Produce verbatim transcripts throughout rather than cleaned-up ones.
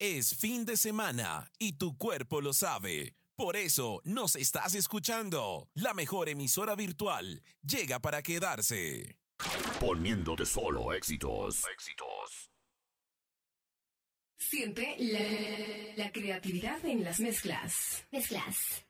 Es fin de semana y tu cuerpo lo sabe. Por eso nos estás escuchando. La mejor emisora virtual llega para quedarse. Poniéndote solo éxitos. Éxitos. Siente la, la creatividad en las mezclas. Mezclas.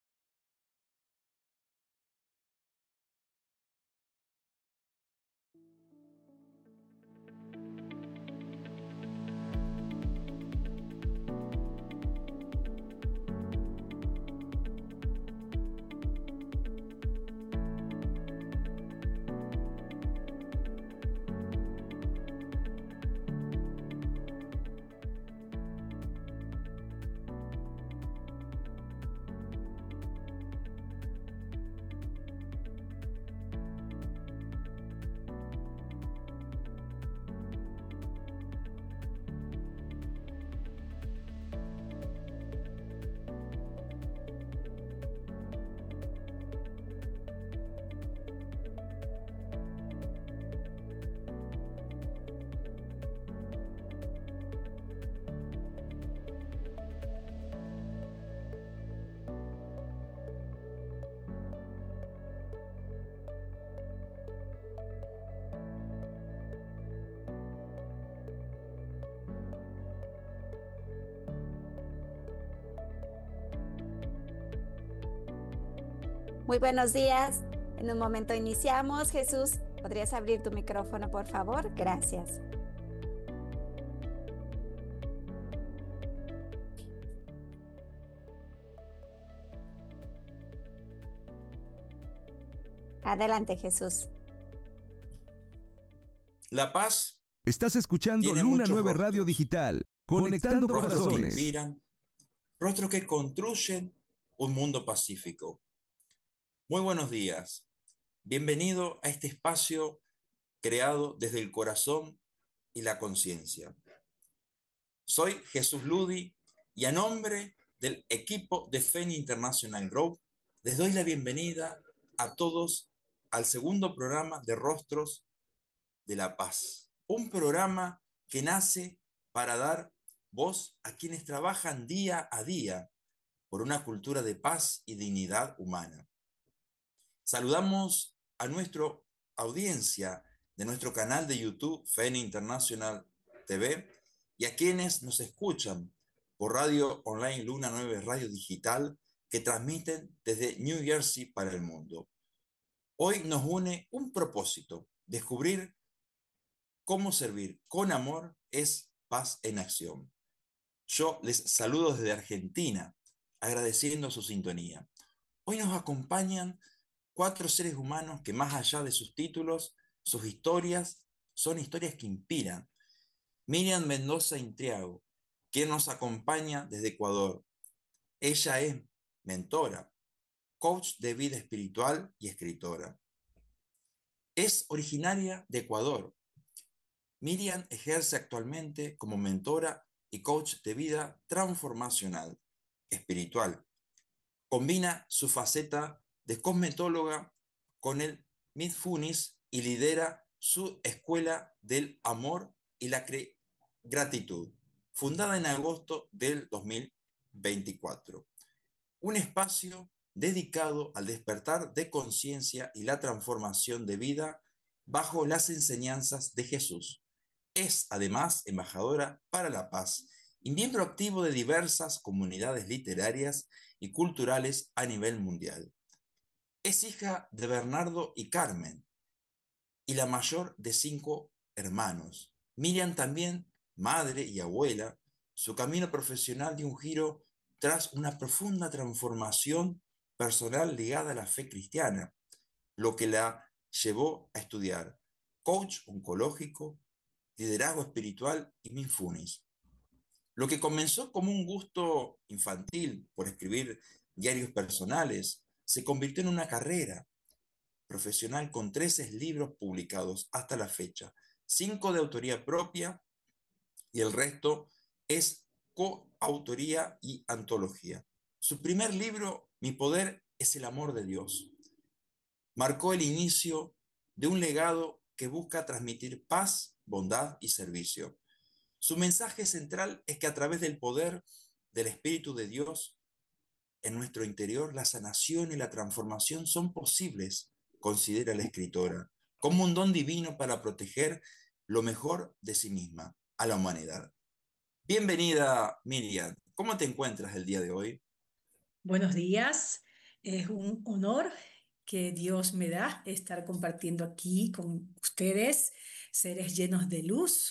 Muy buenos días. En un momento iniciamos. Jesús, ¿podrías abrir tu micrófono, por favor? Gracias. Adelante, Jesús. La paz. Estás escuchando Luna nueve Radio Digital, conectando rostros corazones. que inspiran, rostros que construyen un mundo pacífico. Muy buenos días. Bienvenido a este espacio creado desde el corazón y la conciencia. Soy Jesús Ludi y a nombre del equipo de F E N International Group les doy la bienvenida a todos al segundo programa de Rostros de la Paz. Un programa que nace para dar voz a quienes trabajan día a día por una cultura de paz y dignidad humana. Saludamos a nuestra audiencia de nuestro canal de YouTube F E N International T V y a quienes nos escuchan por radio online Luna nueve Radio Digital que transmiten desde New Jersey para el mundo. Hoy nos une un propósito: descubrir cómo servir con amor es paz en acción. Yo les saludo desde Argentina, agradeciendo su sintonía. Hoy nos acompañan cuatro seres humanos que, más allá de sus títulos, sus historias, son historias que inspiran. Miriam Mendoza Intriago, quien nos acompaña desde Ecuador. Ella es mentora, coach de vida espiritual y escritora. Es originaria de Ecuador. Miriam ejerce actualmente como mentora y coach de vida transformacional, espiritual. Combina su faceta de cosmetóloga con el mindfulness y lidera su escuela del amor y la gratitud, fundada en agosto del dos mil veinticuatro. Un espacio dedicado al despertar de conciencia y la transformación de vida bajo las enseñanzas de Jesús. Es además embajadora para la paz y miembro activo de diversas comunidades literarias y culturales a nivel mundial. Es hija de Bernardo y Carmen y la mayor de cinco hermanos. Miriam también, madre y abuela. Su camino profesional dio un giro tras una profunda transformación personal ligada a la fe cristiana, lo que la llevó a estudiar coach oncológico, liderazgo espiritual y mindfulness. Lo que comenzó como un gusto infantil por escribir diarios personales se convirtió en una carrera profesional con trece libros publicados hasta la fecha, cinco de autoría propia y el resto es coautoría y antología. Su primer libro, Mi poder es el amor de Dios, marcó el inicio de un legado que busca transmitir paz, bondad y servicio. Su mensaje central es que a través del poder del Espíritu de Dios en nuestro interior, la sanación y la transformación son posibles, considera la escritora, como un don divino para proteger lo mejor de sí misma a la humanidad. Bienvenida, Miriam. ¿Cómo te encuentras el día de hoy? Buenos días, es un honor que Dios me da estar compartiendo aquí con ustedes, seres llenos de luz,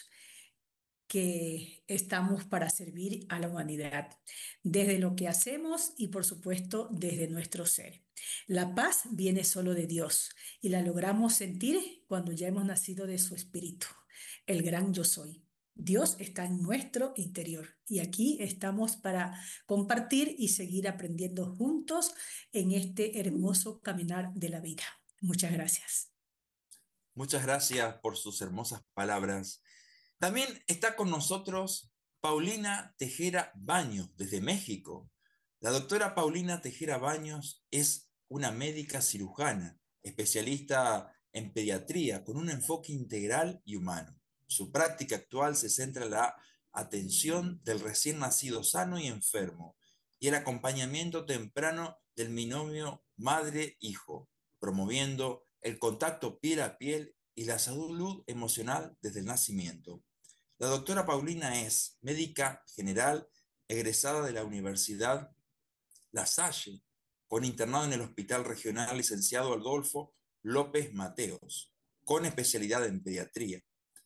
que estamos para servir a la humanidad, desde lo que hacemos y por supuesto desde nuestro ser. La paz viene solo de Dios y la logramos sentir cuando ya hemos nacido de su espíritu, el gran yo soy. Dios está en nuestro interior y aquí estamos para compartir y seguir aprendiendo juntos en este hermoso caminar de la vida. Muchas gracias. Muchas gracias por sus hermosas palabras. También está con nosotros Paulina Tejera Baños, desde México. La doctora Paulina Tejera Baños es una médica cirujana, especialista en pediatría, con un enfoque integral y humano. Su práctica actual se centra en la atención del recién nacido sano y enfermo y el acompañamiento temprano del binomio madre-hijo, promoviendo el contacto piel a piel y la salud emocional desde el nacimiento. La doctora Paulina es médica general egresada de la Universidad La Salle, con internado en el Hospital Regional Licenciado Adolfo López Mateos, con especialidad en pediatría.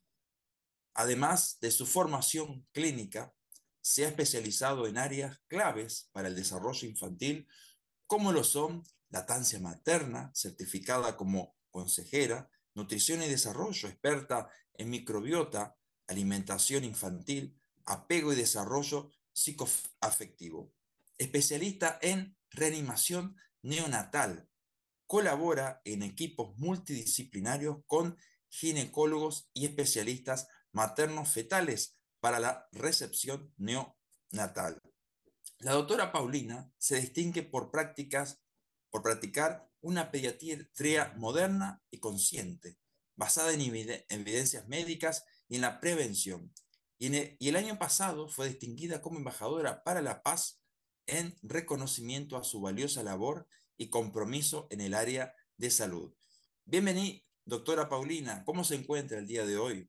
Además de su formación clínica, se ha especializado en áreas claves para el desarrollo infantil, como lo son lactancia materna, certificada como consejera, nutrición y desarrollo, experta en microbiota, alimentación infantil, apego y desarrollo psicoafectivo. Especialista en reanimación neonatal. Colabora en equipos multidisciplinarios con ginecólogos y especialistas maternos fetales para la recepción neonatal. La doctora Paulina se distingue por prácticas, por practicar una pediatría moderna y consciente, basada en evidencias médicas y en la prevención. Y, en el, y el año pasado fue distinguida como embajadora para la paz en reconocimiento a su valiosa labor y compromiso en el área de salud. Bienvenida, doctora Paulina. ¿Cómo se encuentra el día de hoy?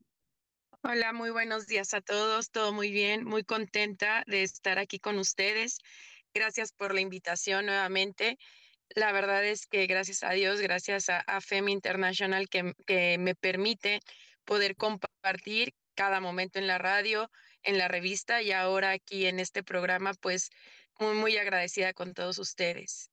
Hola, muy buenos días a todos. Todo muy bien, muy contenta de estar aquí con ustedes. Gracias por la invitación nuevamente. La verdad es que gracias a Dios, gracias a, a F E M International que, que me permite poder compartir cada momento en la radio, en la revista y ahora aquí en este programa, pues muy, muy agradecida con todos ustedes.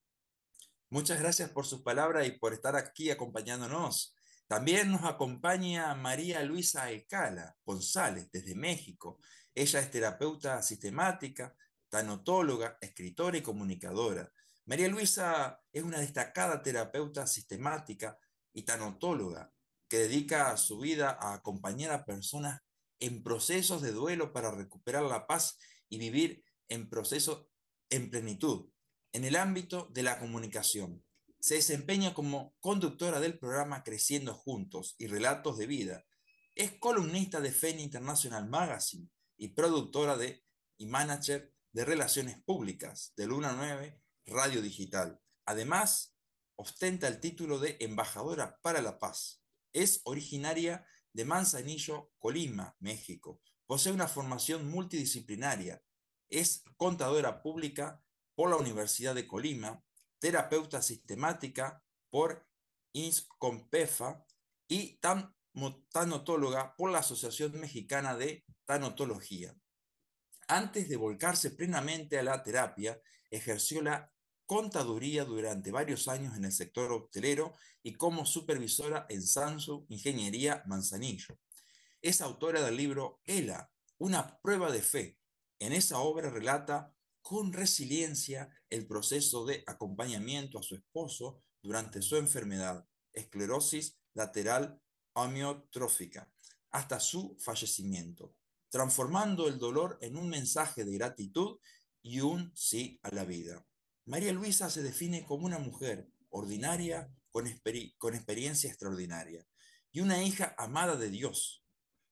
Muchas gracias por sus palabras y por estar aquí acompañándonos. También nos acompaña María Luisa Ecala González desde México. Ella es terapeuta sistemática, tanatóloga, escritora y comunicadora. María Luisa es una destacada terapeuta sistemática y tanatóloga que dedica su vida a acompañar a personas en procesos de duelo para recuperar la paz y vivir en procesos en plenitud. En el ámbito de la comunicación, se desempeña como conductora del programa Creciendo Juntos y Relatos de Vida. Es columnista de F E M International Magazine y productora de, y manager de Relaciones Públicas de Luna nueve Radio Digital. Además, ostenta el título de Embajadora para la Paz. Es originaria de Manzanillo, Colima, México. Posee una formación multidisciplinaria. Es contadora pública por la Universidad de Colima, terapeuta sistemática por INSCOMPEFA y tanatóloga por la Asociación Mexicana de Tanatología. Antes de volcarse plenamente a la terapia, ejerció la contaduría durante varios años en el sector hotelero y como supervisora en Samsung Ingeniería Manzanillo. Es autora del libro ELA, una prueba de fe. En esa obra relata con resiliencia el proceso de acompañamiento a su esposo durante su enfermedad, esclerosis lateral amiotrófica, hasta su fallecimiento, transformando el dolor en un mensaje de gratitud y un sí a la vida. María Luisa se define como una mujer ordinaria con, exper- con experiencia extraordinaria y una hija amada de Dios.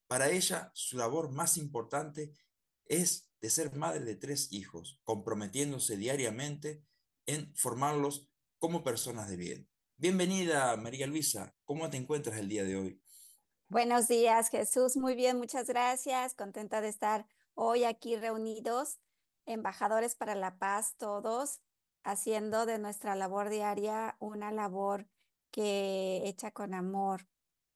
Para ella, su labor más importante es de ser madre de tres hijos, comprometiéndose diariamente en formarlos como personas de bien. Bienvenida, María Luisa. ¿Cómo te encuentras el día de hoy? Buenos días, Jesús. Muy bien, muchas gracias. Contenta de estar hoy aquí reunidos, embajadores para la paz, todos, haciendo de nuestra labor diaria una labor que hecha con amor,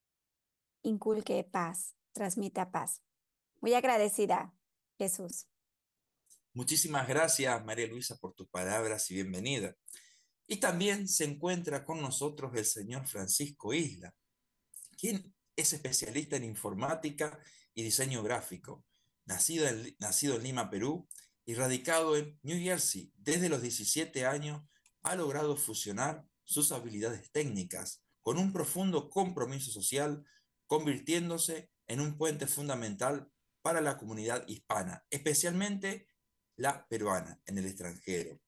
inculque paz, transmita paz. Muy agradecida, Jesús. Muchísimas gracias, María Luisa, por tus palabras y bienvenida. Y también se encuentra con nosotros el señor Francisco Isla, quien es especialista en informática y diseño gráfico, nacido en, nacido en Lima, Perú, y radicado en New Jersey desde los diecisiete años, ha logrado fusionar sus habilidades técnicas con un profundo compromiso social, convirtiéndose en un puente fundamental para la comunidad hispana, especialmente la peruana en el extranjero.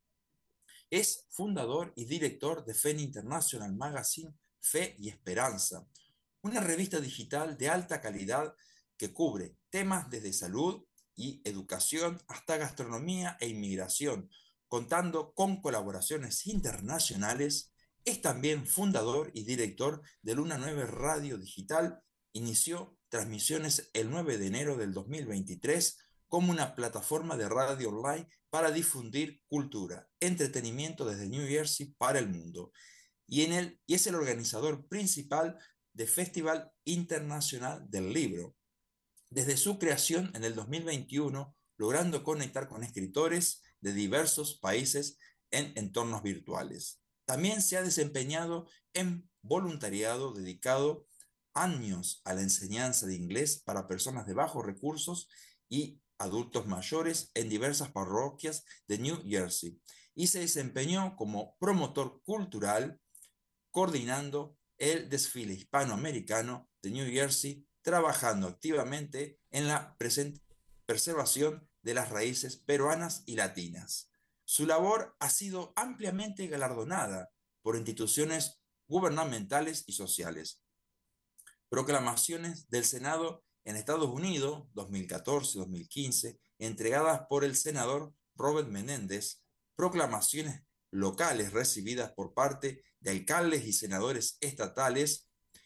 Es fundador y director de F E N International Magazine, Fe y Esperanza, una revista digital de alta calidad que cubre temas desde salud y educación hasta gastronomía e inmigración, contando con colaboraciones internacionales. Es también fundador y director de Luna nueve Radio Digital. Inició transmisiones el nueve de enero del dos mil veintitrés como una plataforma de radio online para difundir cultura, entretenimiento desde New Jersey para el mundo. Y, en el, y es el organizador principal del Festival Internacional del Libro, desde su creación en el dos mil veintiuno, logrando conectar con escritores de diversos países en entornos virtuales. También se ha desempeñado en voluntariado dedicado años a la enseñanza de inglés para personas de bajos recursos y adultos mayores en diversas parroquias de New Jersey, y se desempeñó como promotor cultural, coordinando el desfile hispanoamericano de New Jersey, trabajando activamente en la preservación de las raíces peruanas y latinas. Su labor ha sido ampliamente galardonada por instituciones gubernamentales y sociales. Proclamaciones del Senado en Estados Unidos, dos mil catorce a dos mil quince, entregadas por el senador Robert Menéndez, proclamaciones locales recibidas por parte de alcaldes y senadores estatales.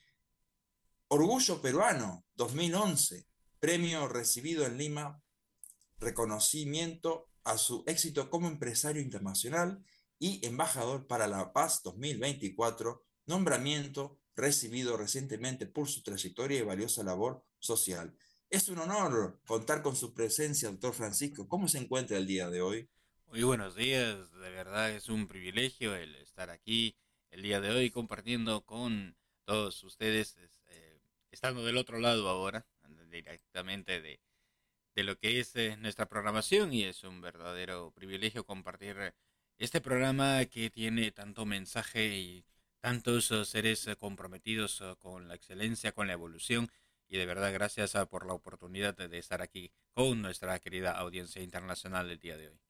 Orgullo Peruano dos mil once, premio recibido en Lima, reconocimiento a su éxito como empresario internacional, y embajador para la paz dos mil veinticuatro, nombramiento recibido recientemente por su trayectoria y valiosa labor social. Es un honor contar con su presencia, doctor Francisco. ¿Cómo se encuentra el día de hoy? Muy buenos días, de verdad es un privilegio el estar aquí el día de hoy compartiendo con todos ustedes, eh, estando del otro lado ahora, directamente de, de lo que es eh, nuestra programación, y es un verdadero privilegio compartir este programa que tiene tanto mensaje y tantos uh, seres uh, comprometidos uh, con la excelencia, con la evolución, y de verdad gracias uh, por la oportunidad de, de estar aquí con nuestra querida audiencia internacional el día de hoy.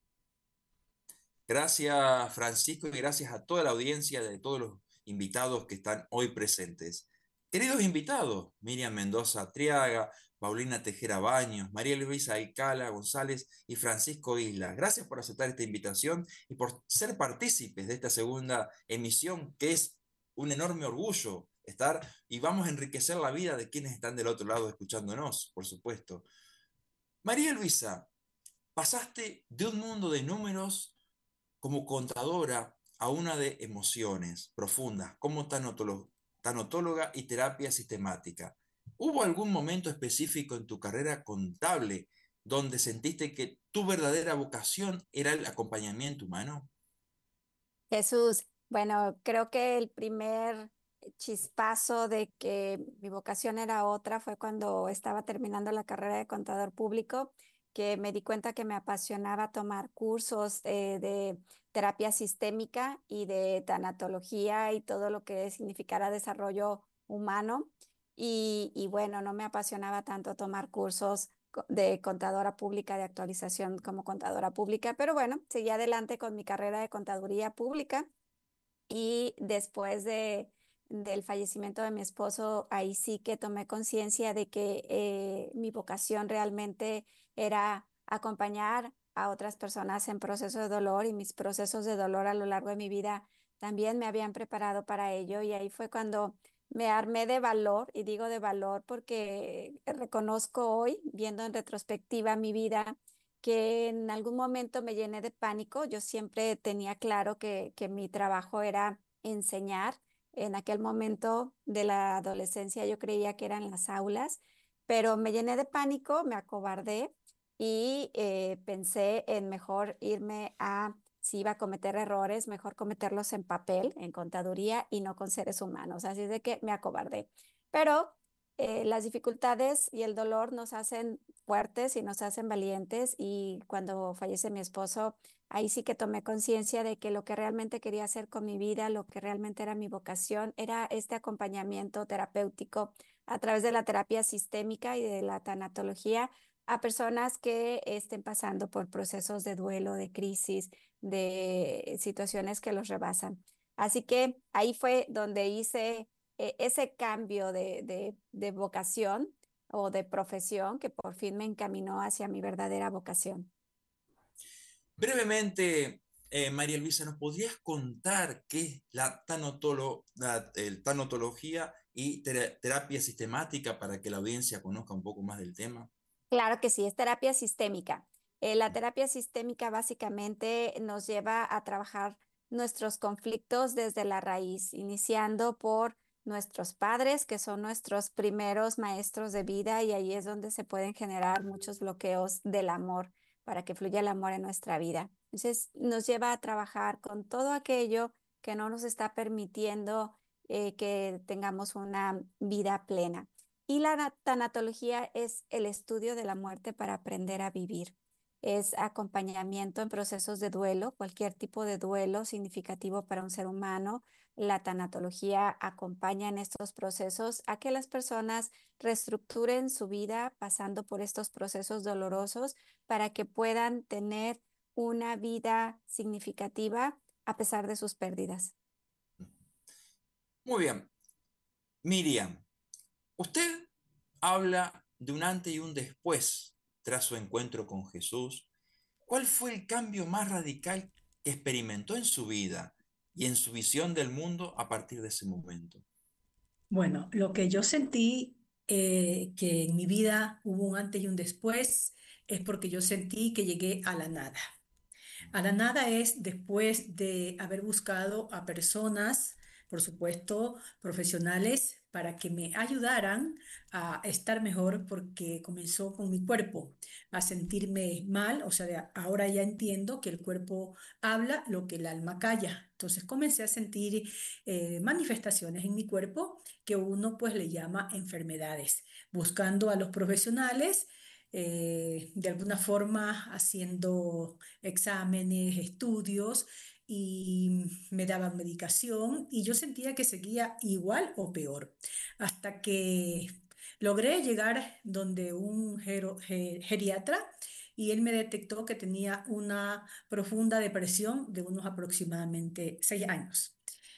Gracias, Francisco, y gracias a toda la audiencia de todos los invitados que están hoy presentes. Queridos invitados, Miriam Mendoza Triaga, Paulina Tejera Baños, María Luisa Alcala González y Francisco Isla, gracias por aceptar esta invitación y por ser partícipes de esta segunda emisión, que es un enorme orgullo estar, y vamos a enriquecer la vida de quienes están del otro lado escuchándonos, por supuesto. María Luisa, pasaste de un mundo de números como contadora a una de emociones profundas, como tanatóloga, tanatóloga y terapia sistemática. ¿Hubo algún momento específico en tu carrera contable donde sentiste que tu verdadera vocación era el acompañamiento humano? Jesús, bueno, creo que el primer chispazo de que mi vocación era otra fue cuando estaba terminando la carrera de contador público, que me di cuenta que me apasionaba tomar cursos eh, de terapia sistémica y de tanatología y todo lo que significara desarrollo humano. Y, y bueno, no me apasionaba tanto tomar cursos co- de contadora pública, de actualización como contadora pública, pero bueno, seguí adelante con mi carrera de contaduría pública y después de, del fallecimiento de mi esposo, ahí sí que tomé conciencia de que eh, mi vocación realmente era acompañar a otras personas en proceso de dolor, y mis procesos de dolor a lo largo de mi vida también me habían preparado para ello. Y ahí fue cuando me armé de valor, y digo de valor porque reconozco hoy, viendo en retrospectiva mi vida, que en algún momento me llené de pánico. Yo siempre tenía claro que, que mi trabajo era enseñar. En aquel momento de la adolescencia yo creía que eran las aulas, pero me llené de pánico, me acobardé, y eh, pensé en mejor irme a, si iba a cometer errores, mejor cometerlos en papel, en contaduría, y no con seres humanos. Así es de que me acobardé. Pero eh, las dificultades y el dolor nos hacen fuertes y nos hacen valientes, y cuando fallece mi esposo, ahí sí que tomé conciencia de que lo que realmente quería hacer con mi vida, lo que realmente era mi vocación, era este acompañamiento terapéutico a través de la terapia sistémica y de la tanatología a personas que estén pasando por procesos de duelo, de crisis, de situaciones que los rebasan. Así que ahí fue donde hice eh, ese cambio de, de, de vocación o de profesión, que por fin me encaminó hacia mi verdadera vocación. Brevemente, eh, María Luisa, ¿nos podrías contar qué es la, tanotolo, la el tanotología y tera- terapia sistemática para que la audiencia conozca un poco más del tema? Claro que sí, es terapia sistémica. Eh, la terapia sistémica básicamente nos lleva a trabajar nuestros conflictos desde la raíz, iniciando por nuestros padres, que son nuestros primeros maestros de vida, y ahí es donde se pueden generar muchos bloqueos del amor para que fluya el amor en nuestra vida. Entonces, nos lleva a trabajar con todo aquello que no nos está permitiendo eh, que tengamos una vida plena. Y la na- tanatología es el estudio de la muerte para aprender a vivir. Es acompañamiento en procesos de duelo, cualquier tipo de duelo significativo para un ser humano. La tanatología acompaña en estos procesos a que las personas reestructuren su vida pasando por estos procesos dolorosos, para que puedan tener una vida significativa a pesar de sus pérdidas. Muy bien. Miriam, usted habla de un antes y un después tras su encuentro con Jesús. ¿Cuál fue el cambio más radical que experimentó en su vida y en su visión del mundo a partir de ese momento? Bueno, lo que yo sentí eh, que en mi vida hubo un antes y un después es porque yo sentí que llegué a la nada. A la nada es después de haber buscado a personas, por supuesto, profesionales, para que me ayudaran a estar mejor, porque comenzó con mi cuerpo, a sentirme mal. O sea, de- ahora ya entiendo que el cuerpo habla lo que el alma calla. Entonces comencé a sentir eh, manifestaciones en mi cuerpo que uno pues le llama enfermedades, buscando a los profesionales, eh, de alguna forma haciendo exámenes, estudios, y me daban medicación y yo sentía que seguía igual o peor, hasta que logré llegar donde un gero- ge- geriatra, y él me detectó que tenía una profunda depresión de unos aproximadamente seis años.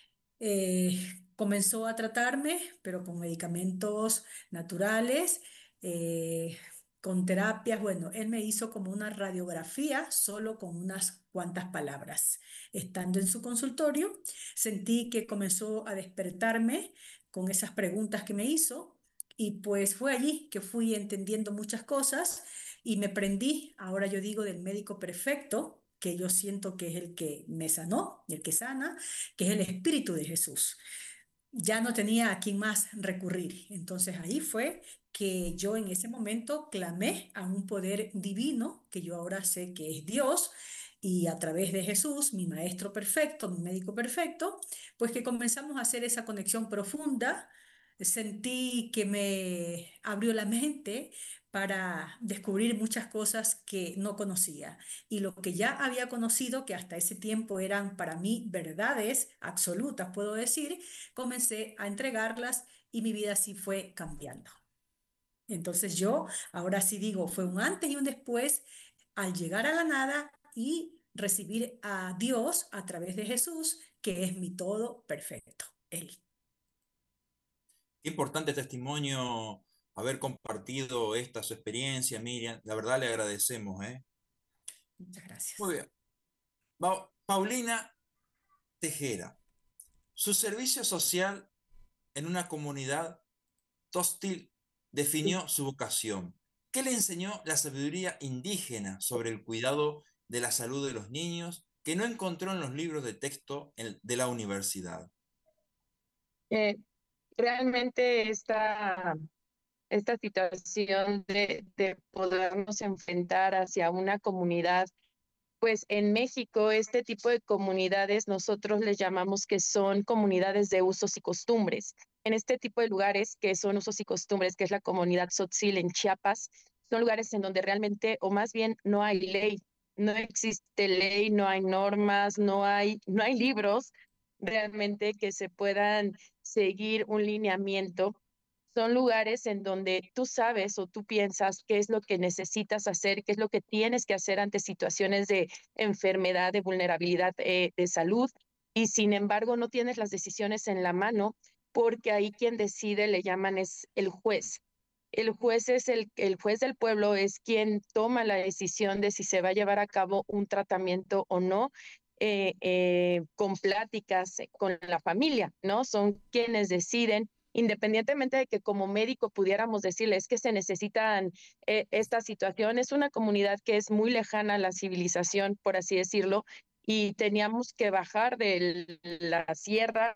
Eh, Comenzó a tratarme, pero con medicamentos naturales, eh, con terapias. Bueno, él me hizo como una radiografía solo con unas cuantas palabras. Estando en su consultorio, sentí que comenzó a despertarme con esas preguntas que me hizo, y pues fue allí que fui entendiendo muchas cosas y me prendí, ahora yo digo, del médico perfecto, que yo siento que es el que me sanó, el que sana, que es el Espíritu de Jesús. Ya no tenía a quién más recurrir. Entonces ahí fue que yo en ese momento clamé a un poder divino, que yo ahora sé que es Dios, y a través de Jesús, mi maestro perfecto, mi médico perfecto, pues que comenzamos a hacer esa conexión profunda. Sentí que me abrió la mente para descubrir muchas cosas que no conocía, y lo que ya había conocido, que hasta ese tiempo eran para mí verdades absolutas, puedo decir, comencé a entregarlas y mi vida sí fue cambiando. Entonces yo ahora sí digo, fue un antes y un después al llegar a la nada y recibir a Dios a través de Jesús, que es mi todo perfecto, Él. Qué importante testimonio haber compartido esta su experiencia, Miriam. La verdad le agradecemos, ¿eh? Muchas Muy gracias. bien. Pa- Paulina Tejera, su servicio social en una comunidad Tostil definió su vocación. ¿Qué le enseñó la sabiduría indígena sobre el cuidado de la salud de los niños que no encontró en los libros de texto en- de la universidad? Eh, realmente esta, esta situación de, de podernos enfrentar hacia una comunidad, pues en México este tipo de comunidades nosotros les llamamos que son comunidades de usos y costumbres. En este tipo de lugares que son usos y costumbres, que es la comunidad Tzotzil en Chiapas, son lugares en donde realmente, o más bien no hay ley, no existe ley, no hay normas, no hay, no hay libros realmente que se puedan seguir un lineamiento. Son lugares en donde tú sabes o tú piensas qué es lo que necesitas hacer, qué es lo que tienes que hacer ante situaciones de enfermedad, de vulnerabilidad eh, de salud, y sin embargo no tienes las decisiones en la mano, porque ahí quien decide le llaman es el juez. El juez es el, el juez del pueblo, es quien toma la decisión de si se va a llevar a cabo un tratamiento o no, eh, eh, con pláticas eh, con la familia, ¿no? Son quienes deciden, independientemente de que como médico pudiéramos decirles que se necesitan eh, esta situación. Es una comunidad que es muy lejana a la civilización, por así decirlo, y teníamos que bajar de la sierra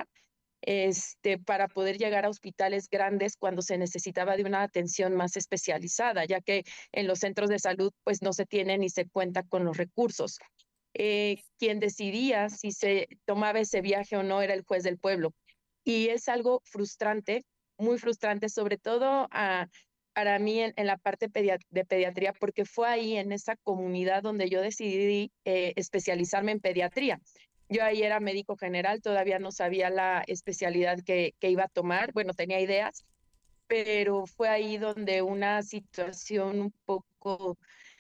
este, para poder llegar a hospitales grandes cuando se necesitaba de una atención más especializada, ya que en los centros de salud pues no se tiene ni se cuenta con los recursos. Eh, quien decidía si se tomaba ese viaje o no era el juez del pueblo. Y es algo frustrante, muy frustrante, sobre todo a, para mí en, en la parte pedia- de pediatría, porque fue ahí en esa comunidad donde yo decidí eh, especializarme en pediatría. Yo ahí era médico general, todavía no sabía la especialidad que, que iba a tomar, bueno, tenía ideas, pero fue ahí donde una situación un poco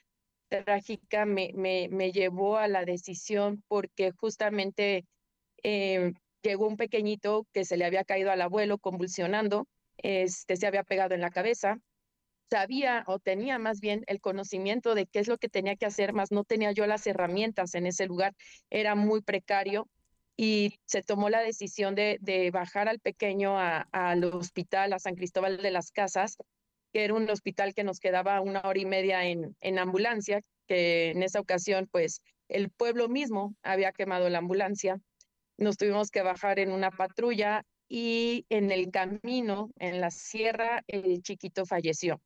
trágica me, me, me llevó a la decisión porque justamente eh, llegó un pequeñito que se le había caído al abuelo convulsionando, este, se había pegado en la cabeza, sabía o tenía más bien el conocimiento de qué es lo que tenía que hacer, más no tenía yo las herramientas en ese lugar, era muy precario y se tomó la decisión de, de bajar al pequeño a, al hospital, a San Cristóbal de las Casas, que era un hospital que nos quedaba una hora y media en, en ambulancia, que en esa ocasión pues el pueblo mismo había quemado la ambulancia. Nos tuvimos que bajar en una patrulla y en el camino, en la sierra, el chiquito falleció.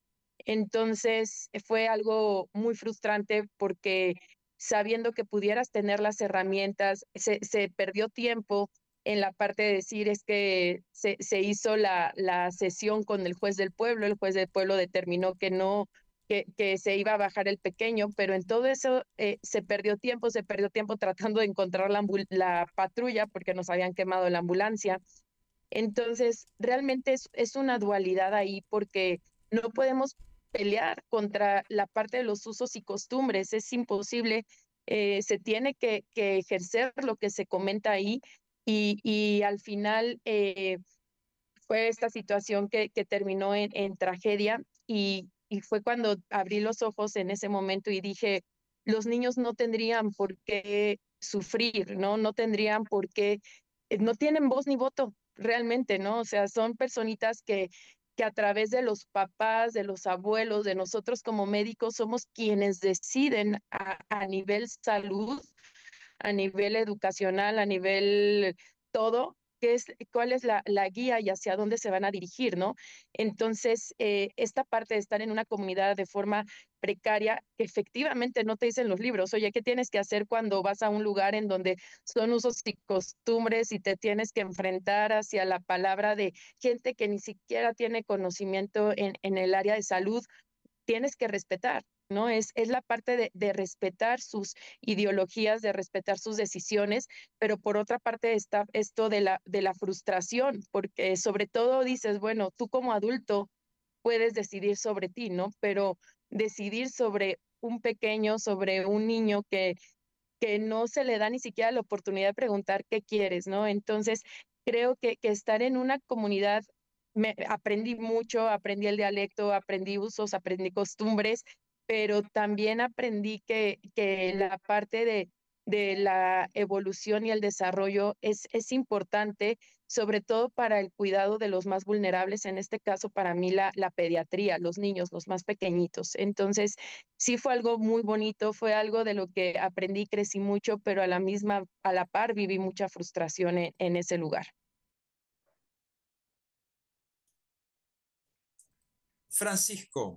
Entonces fue algo muy frustrante porque sabiendo que pudieras tener las herramientas, se, se perdió tiempo en la parte de decir es que se, se hizo la, la sesión con el juez del pueblo, el juez del pueblo determinó que no, que, que se iba a bajar el pequeño, pero en todo eso eh, se perdió tiempo, se perdió tiempo tratando de encontrar la, la patrulla porque nos habían quemado la ambulancia. Entonces, realmente es, es una dualidad ahí porque no podemos pelear contra la parte de los usos y costumbres, es imposible, eh, se tiene que, que ejercer lo que se comenta ahí y, y al final eh, fue esta situación que, que terminó en, en tragedia y, y fue cuando abrí los ojos en ese momento y dije, los niños no tendrían por qué sufrir, ¿no? No tendrían por qué, eh, no tienen voz ni voto realmente, ¿no? O sea, son personitas que, que a través de los papás, de los abuelos, de nosotros como médicos, somos quienes deciden a, a nivel salud, a nivel educacional, a nivel todo, qué es, cuál es la, la guía y hacia dónde se van a dirigir, ¿no? Entonces, eh, esta parte de estar en una comunidad de forma precaria, que efectivamente no te dicen los libros, oye, ¿qué tienes que hacer cuando vas a un lugar en donde son usos y costumbres y te tienes que enfrentar hacia la palabra de gente que ni siquiera tiene conocimiento en, en el área de salud? Tienes que respetar, ¿no? Es, es la parte de, de respetar sus ideologías, de respetar sus decisiones, pero por otra parte está esto de la, de la frustración, porque sobre todo dices, bueno, tú como adulto puedes decidir sobre ti, ¿no? Pero decidir sobre un pequeño, sobre un niño que, que no se le da ni siquiera la oportunidad de preguntar qué quieres, ¿no? Entonces, creo que, que estar en una comunidad me aprendí mucho, aprendí el dialecto, aprendí usos, aprendí costumbres, pero también aprendí que, que la parte de, de la evolución y el desarrollo es, es importante, sobre todo para el cuidado de los más vulnerables, en este caso para mí la, la pediatría, los niños, los más pequeñitos. Entonces, sí fue algo muy bonito, fue algo de lo que aprendí, crecí mucho, pero a la misma, a la par viví mucha frustración en, en ese lugar. Francisco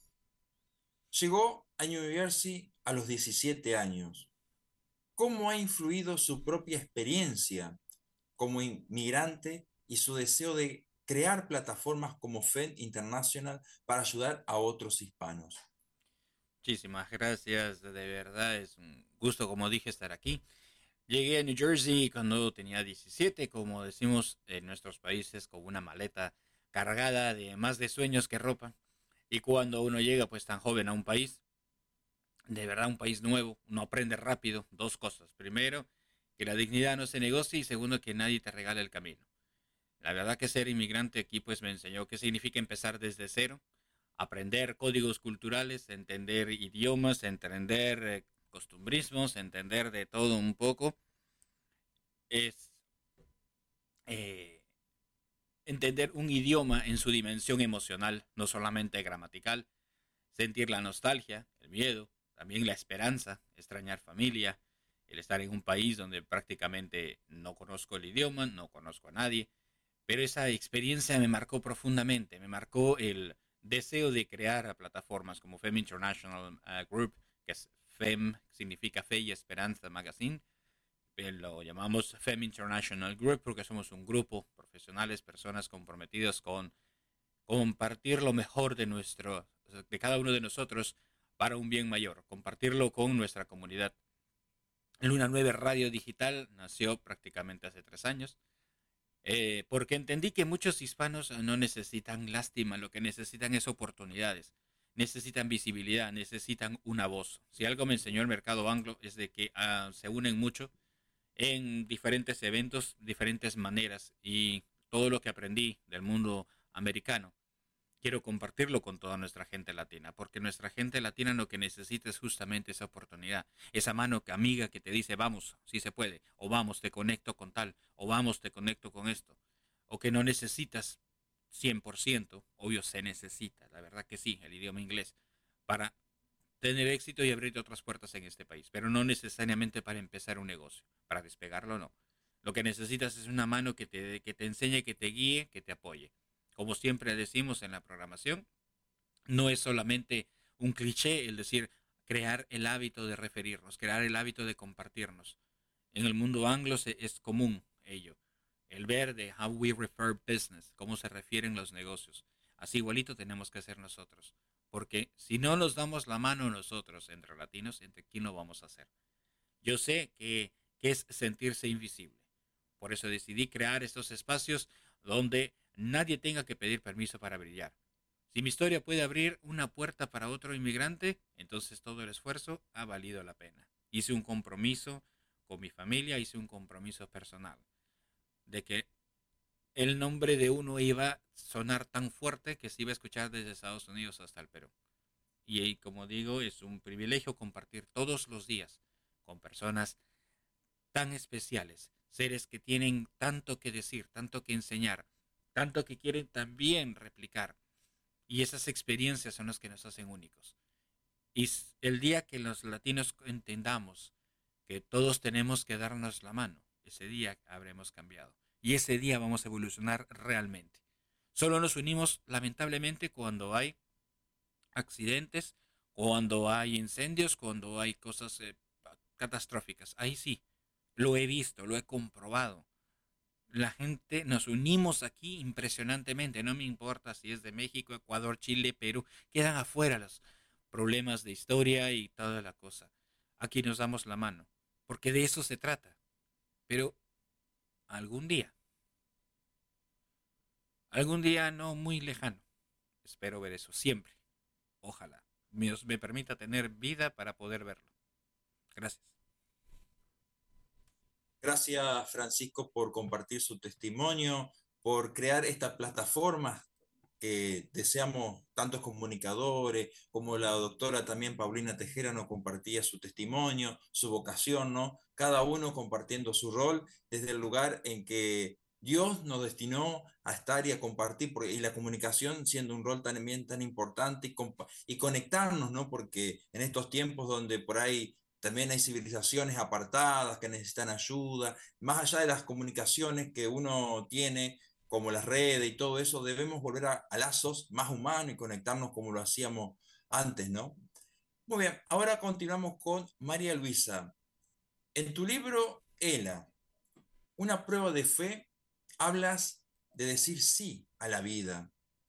llegó a New Jersey a los diecisiete años. ¿Cómo ha influido su propia experiencia como inmigrante y su deseo de crear plataformas como F E N International para ayudar a otros hispanos? Muchísimas gracias, de verdad es un gusto, como dije, estar aquí. Llegué a New Jersey cuando tenía diecisiete, como decimos en nuestros países, con una maleta cargada de más de sueños que ropa. Y cuando uno llega pues tan joven a un país, de verdad un país nuevo, uno aprende rápido dos cosas. Primero, que la dignidad no se negocia y segundo, que nadie te regala el camino. La verdad que ser inmigrante aquí pues me enseñó qué significa empezar desde cero, aprender códigos culturales, entender idiomas, entender eh, costumbrismos, entender de todo un poco. Es eh, entender un idioma en su dimensión emocional, no solamente gramatical, sentir la nostalgia, el miedo, también la esperanza, extrañar familia, el estar en un país donde prácticamente no conozco el idioma, no conozco a nadie, pero esa experiencia me marcó profundamente, me marcó el deseo de crear plataformas como F E M International uh, Group, que es F E M, significa Fe y Esperanza Magazine. Eh, lo llamamos F E M International Group porque somos un grupo profesionales, personas comprometidas con compartir lo mejor de nuestro, de cada uno de nosotros para un bien mayor, compartirlo con nuestra comunidad. Luna nueve Radio Digital nació prácticamente hace tres años, eh, porque entendí que muchos hispanos no necesitan lástima, lo que necesitan es oportunidades, necesitan visibilidad, necesitan una voz. Si algo me enseñó el mercado anglo es de que uh, se unen mucho en diferentes eventos, diferentes maneras, y todo lo que aprendí del mundo americano quiero compartirlo con toda nuestra gente latina, porque nuestra gente latina lo que necesita es justamente esa oportunidad, esa mano que amiga que te dice vamos, si se puede, o vamos, te conecto con tal, o vamos, te conecto con esto, o que no necesitas cien por ciento, obvio se necesita, la verdad que sí, el idioma inglés, para tener éxito y abrirte otras puertas en este país, pero no necesariamente para empezar un negocio, para despegarlo no. Lo que necesitas es una mano que te, que te enseñe, que te guíe, que te apoye. Como siempre decimos en la programación, no es solamente un cliché el decir crear el hábito de referirnos, crear el hábito de compartirnos. En el mundo anglo es común ello, el ver de how we refer business, cómo se refieren los negocios. Así igualito tenemos que hacer nosotros, porque si no nos damos la mano nosotros entre latinos, ¿entre quién lo vamos a hacer? Yo sé que, que es sentirse invisible. Por eso decidí crear estos espacios donde nadie tenga que pedir permiso para brillar. Si mi historia puede abrir una puerta para otro inmigrante, entonces todo el esfuerzo ha valido la pena. Hice un compromiso con mi familia, hice un compromiso personal de que el nombre de uno iba a sonar tan fuerte que se iba a escuchar desde Estados Unidos hasta el Perú. Y como digo, es un privilegio compartir todos los días con personas tan especiales, seres que tienen tanto que decir, tanto que enseñar, tanto que quieren también replicar. Y esas experiencias son las que nos hacen únicos. Y el día que los latinos entendamos que todos tenemos que darnos la mano, ese día habremos cambiado. Y ese día vamos a evolucionar realmente. Solo nos unimos lamentablemente cuando hay accidentes, cuando hay incendios, cuando hay cosas eh, catastróficas. Ahí sí, lo he visto, lo he comprobado. La gente, nos unimos aquí impresionantemente, no me importa si es de México, Ecuador, Chile, Perú, quedan afuera los problemas de historia y toda la cosa. Aquí nos damos la mano, porque de eso se trata. Pero algún día, algún día no muy lejano, espero ver eso siempre. Ojalá Dios me permita tener vida para poder verlo. Gracias. Gracias, Francisco, por compartir su testimonio, por crear estas plataformas que deseamos tantos comunicadores, como la doctora también Paulina Tejera nos compartía su testimonio, su vocación, ¿no? Cada uno compartiendo su rol desde el lugar en que Dios nos destinó a estar y a compartir, y la comunicación siendo un rol también tan importante y, y conectarnos, ¿no? Porque en estos tiempos donde por ahí también hay civilizaciones apartadas que necesitan ayuda, más allá de las comunicaciones que uno tiene, como las redes y todo eso, debemos volver a, a lazos más humanos y conectarnos como lo hacíamos antes, ¿no? Muy bien, ahora continuamos con María Luisa. En tu libro, Ela, una prueba de fe, hablas de decir sí a la vida,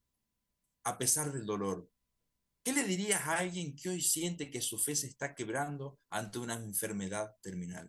a pesar del dolor. ¿Qué le dirías a alguien que hoy siente que su fe se está quebrando ante una enfermedad terminal?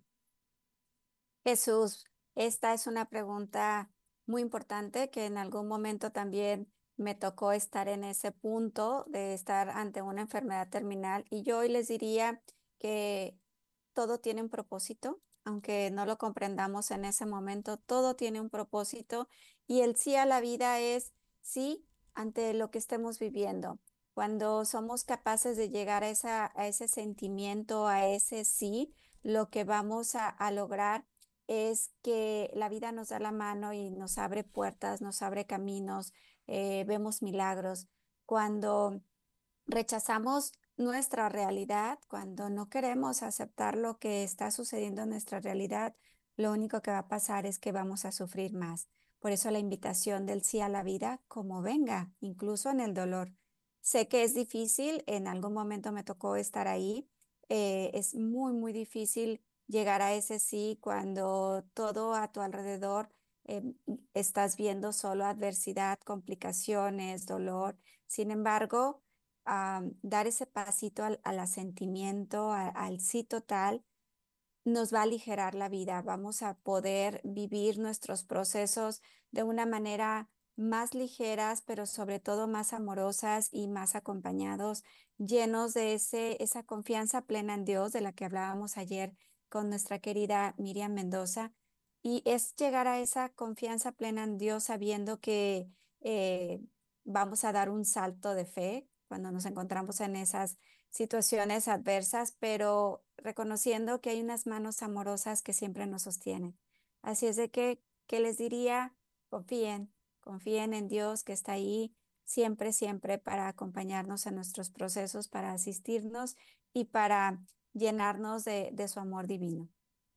Jesús, esta es una pregunta muy importante que en algún momento también me tocó estar en ese punto de estar ante una enfermedad terminal, y yo hoy les diría que todo tiene un propósito, aunque no lo comprendamos en ese momento, todo tiene un propósito, y el sí a la vida es sí ante lo que estemos viviendo. Cuando somos capaces de llegar a, esa, a ese sentimiento, a ese sí, lo que vamos a, a lograr es que la vida nos da la mano y nos abre puertas, nos abre caminos, eh, vemos milagros. Cuando rechazamos nuestra realidad, cuando no queremos aceptar lo que está sucediendo en nuestra realidad, lo único que va a pasar es que vamos a sufrir más. Por eso la invitación del sí a la vida, como venga, incluso en el dolor. Sé que es difícil, en algún momento me tocó estar ahí, eh, es muy, muy difícil llegar a ese sí cuando todo a tu alrededor eh, estás viendo solo adversidad, complicaciones, dolor. Sin embargo, a dar ese pasito al, al asentimiento, a, al sí total, nos va a aligerar la vida. Vamos a poder vivir nuestros procesos de una manera más ligeras, pero sobre todo más amorosas y más acompañados, llenos de ese, esa confianza plena en Dios de la que hablábamos ayer con nuestra querida Miriam Mendoza. Y es llegar a esa confianza plena en Dios sabiendo que eh, vamos a dar un salto de fe cuando nos encontramos en esas situaciones adversas, pero reconociendo que hay unas manos amorosas que siempre nos sostienen. Así es de que, ¿qué les diría? Confíen, confíen en Dios que está ahí siempre, siempre para acompañarnos en nuestros procesos, para asistirnos y para llenarnos de, de su amor divino.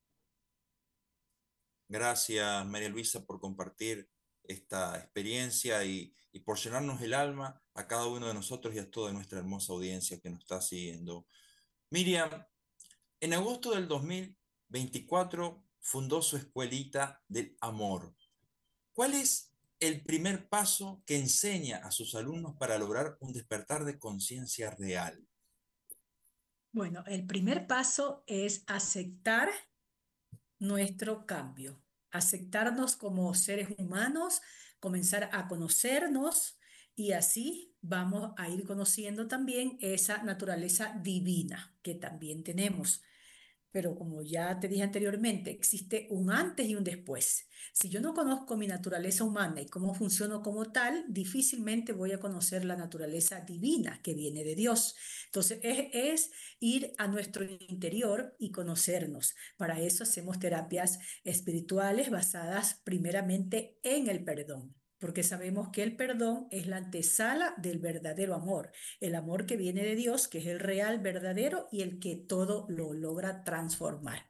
Gracias, María Luisa, por compartir esta experiencia y, y por llenarnos el alma a cada uno de nosotros y a toda nuestra hermosa audiencia que nos está siguiendo. Miriam, en agosto del dos mil veinticuatro fundó su escuelita del amor. ¿Cuál es el primer paso que enseña a sus alumnos para lograr un despertar de conciencia real? Bueno, el primer paso es aceptar nuestro cambio, aceptarnos como seres humanos, comenzar a conocernos y así vamos a ir conociendo también esa naturaleza divina que también tenemos. Pero como ya te dije anteriormente, existe un antes y un después. Si yo no conozco mi naturaleza humana y cómo funciono como tal, difícilmente voy a conocer la naturaleza divina que viene de Dios. Entonces es, es ir a nuestro interior y conocernos. Para eso hacemos terapias espirituales basadas primeramente en el perdón, porque sabemos que el perdón es la antesala del verdadero amor, el amor que viene de Dios, que es el real, verdadero y el que todo lo logra transformar.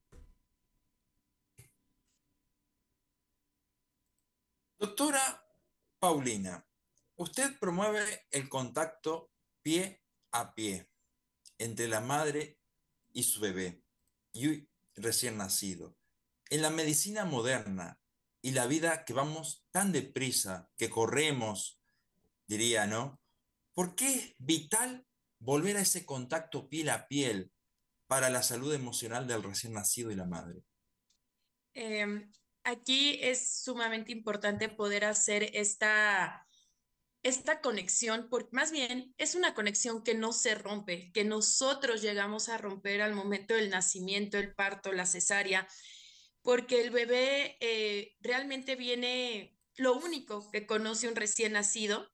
Doctora Paulina, usted promueve el contacto pie a pie entre la madre y su bebé y recién nacido. En la medicina moderna y la vida que vamos tan deprisa, que corremos, diría, ¿no? ¿Por qué es vital volver a ese contacto piel a piel para la salud emocional del recién nacido y la madre? Eh, aquí es sumamente importante poder hacer esta, esta conexión, porque más bien es una conexión que no se rompe, que nosotros llegamos a romper al momento del nacimiento, el parto, la cesárea, porque el bebé eh, realmente viene lo único que conoce un recién nacido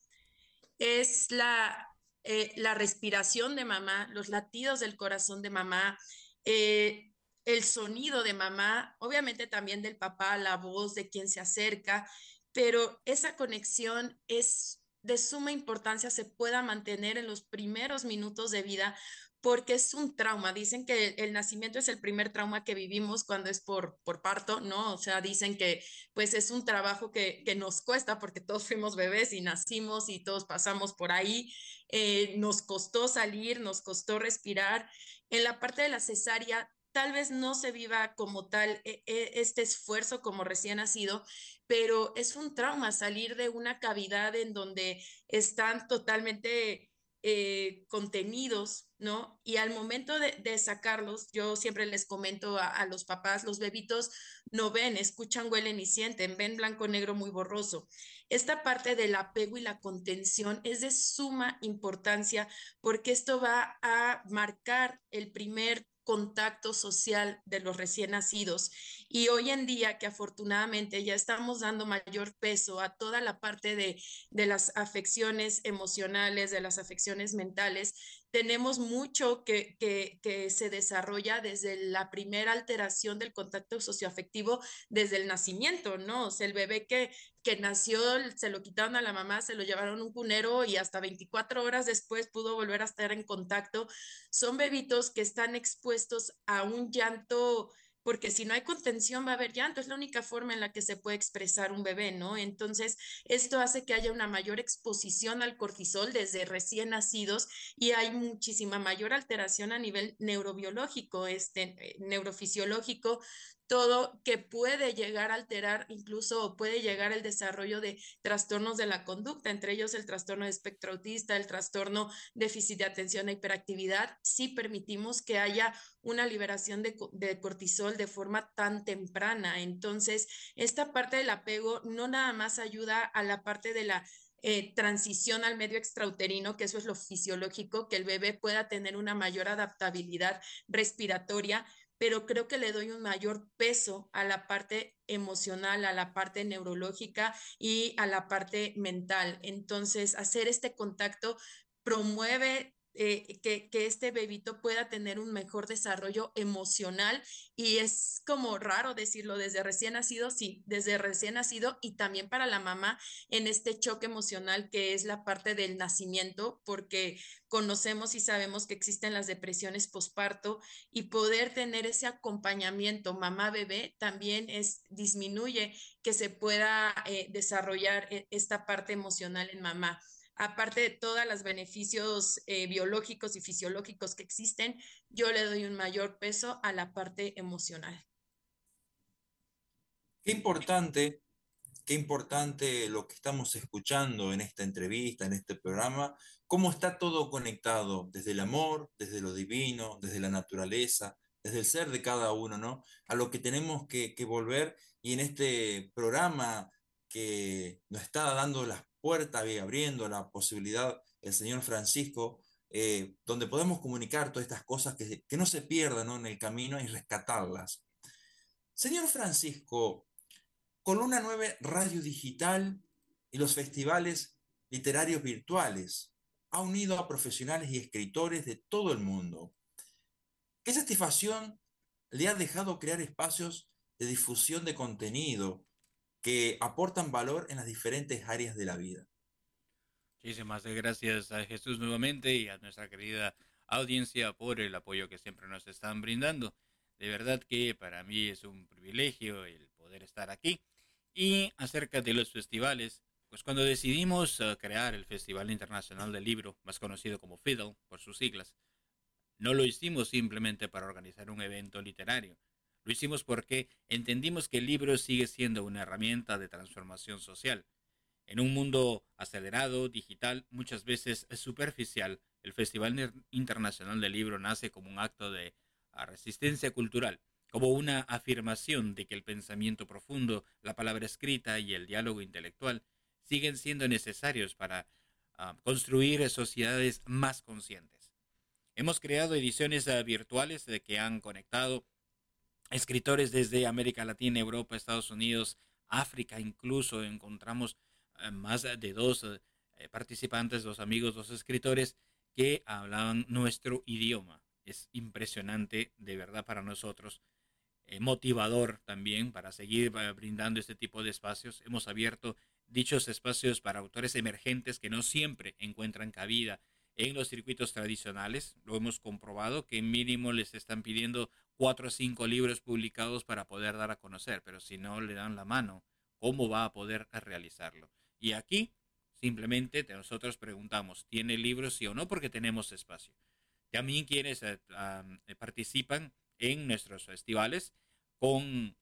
es la, eh, la respiración de mamá, los latidos del corazón de mamá, eh, el sonido de mamá, obviamente también del papá, la voz de quien se acerca, pero esa conexión es de suma importancia, se pueda mantener en los primeros minutos de vida, porque es un trauma. Dicen que el, el nacimiento es el primer trauma que vivimos cuando es por, por parto, ¿no? O sea, dicen que pues es un trabajo que, que nos cuesta porque todos fuimos bebés y nacimos y todos pasamos por ahí. Eh, nos costó salir, nos costó respirar. En la parte de la cesárea, tal vez no se viva como tal eh, eh, este esfuerzo como recién nacido, pero es un trauma salir de una cavidad en donde están totalmente eh, contenidos, ¿no? Y al momento de, de, sacarlos, yo siempre les comento a, a los papás, los bebitos no ven, escuchan, huelen y sienten, ven blanco, negro, muy borroso. Esta parte del apego y la contención es de suma importancia porque esto va a marcar el primer contacto social de los recién nacidos. Y hoy en día que afortunadamente ya estamos dando mayor peso a toda la parte de, de las afecciones emocionales, de las afecciones mentales, tenemos mucho que, que, que se desarrolla desde la primera alteración del contacto socioafectivo desde el nacimiento, ¿no? O sea, el bebé que, que nació, se lo quitaron a la mamá, se lo llevaron a un cunero y hasta veinticuatro horas después pudo volver a estar en contacto. Son bebitos que están expuestos a un llanto, porque si no hay contención va a haber llanto, es la única forma en la que se puede expresar un bebé, ¿no? Entonces, esto hace que haya una mayor exposición al cortisol desde recién nacidos y hay muchísima mayor alteración a nivel neurobiológico, este, neurofisiológico, todo que puede llegar a alterar, incluso puede llegar al desarrollo de trastornos de la conducta, entre ellos el trastorno de espectro autista, el trastorno déficit de atención e hiperactividad, si permitimos que haya una liberación de, de cortisol de forma tan temprana. Entonces, esta parte del apego no nada más ayuda a la parte de la Eh, transición al medio extrauterino, que eso es lo fisiológico, que el bebé pueda tener una mayor adaptabilidad respiratoria, pero creo que le doy un mayor peso a la parte emocional, a la parte neurológica y a la parte mental. Entonces, hacer este contacto promueve eh, que, que este bebito pueda tener un mejor desarrollo emocional y es como raro decirlo desde recién nacido, sí, desde recién nacido y también para la mamá en este choque emocional que es la parte del nacimiento, porque conocemos y sabemos que existen las depresiones posparto y poder tener ese acompañamiento mamá-bebé también es, disminuye que se pueda eh, desarrollar esta parte emocional en mamá. Aparte de todos los beneficios eh, biológicos y fisiológicos que existen, yo le doy un mayor peso a la parte emocional. Qué importante, qué importante lo que estamos escuchando en esta entrevista, en este programa, cómo está todo conectado, desde el amor, desde lo divino, desde la naturaleza, desde el ser de cada uno, ¿no? A lo que tenemos que, que volver y en este programa que nos está dando las puertas y abriendo la posibilidad el Señor Francisco, eh, donde podemos comunicar todas estas cosas que, que no se pierdan, ¿no?, en el camino y rescatarlas. Señor Francisco, con Luna nueve Radio Digital y los festivales literarios virtuales, ha unido a profesionales y escritores de todo el mundo. ¿Qué satisfacción le ha dejado crear espacios de difusión de contenido que aportan valor en las diferentes áreas de la vida? Muchísimas gracias a Jesús nuevamente y a nuestra querida audiencia por el apoyo que siempre nos están brindando. De verdad que para mí es un privilegio el poder estar aquí. Y acerca de los festivales, pues cuando decidimos uh, crear el Festival Internacional del Libro, más conocido como FIDL por sus siglas, no lo hicimos simplemente para organizar un evento literario. Lo hicimos porque entendimos que el libro sigue siendo una herramienta de transformación social. En un mundo acelerado, digital, muchas veces superficial, el Festival Internacional del Libro nace como un acto de uh, resistencia cultural, como una afirmación de que el pensamiento profundo, la palabra escrita y el diálogo intelectual siguen siendo necesarios para uh, construir sociedades más conscientes. Hemos creado ediciones uh, virtuales de que han conectado escritores desde América Latina, Europa, Estados Unidos, África incluso encontramos eh, más de dos eh, participantes, dos amigos, dos escritores que hablaban nuestro idioma. Es impresionante de verdad para nosotros, eh, motivador también para seguir eh, brindando este tipo de espacios. Hemos abierto dichos espacios para autores emergentes que no siempre encuentran cabida en los circuitos tradicionales. Lo hemos comprobado que mínimo les están pidiendo cuatro o cinco libros publicados para poder dar a conocer, pero si no le dan la mano, ¿cómo va a poder realizarlo? Y aquí simplemente nosotros preguntamos, ¿tiene libros sí o no? Porque tenemos espacio. También quienes eh, uh, participan en nuestros festivales con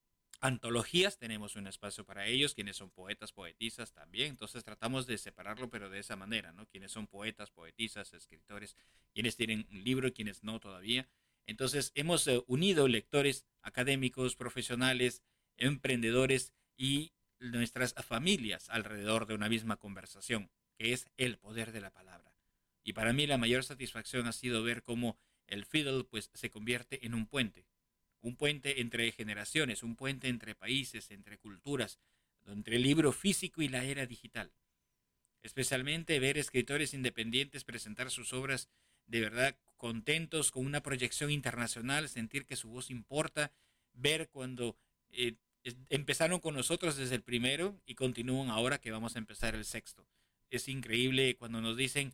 antologías, tenemos un espacio para ellos, quienes son poetas, poetisas también, entonces tratamos de separarlo, pero de esa manera, ¿no? Quienes son poetas, poetisas, escritores, quienes tienen un libro, quienes no todavía. Entonces hemos eh, unido lectores, académicos, profesionales, emprendedores y nuestras familias alrededor de una misma conversación, que es el poder de la palabra. Y para mí la mayor satisfacción ha sido ver cómo el Fiddle pues se convierte en un puente, un puente entre generaciones, un puente entre países, entre culturas, entre el libro físico y la era digital. Especialmente ver escritores independientes presentar sus obras de verdad contentos, con una proyección internacional, sentir que su voz importa, ver cuando eh, empezaron con nosotros desde el primero y continúan ahora que vamos a empezar el sexto. Es increíble cuando nos dicen,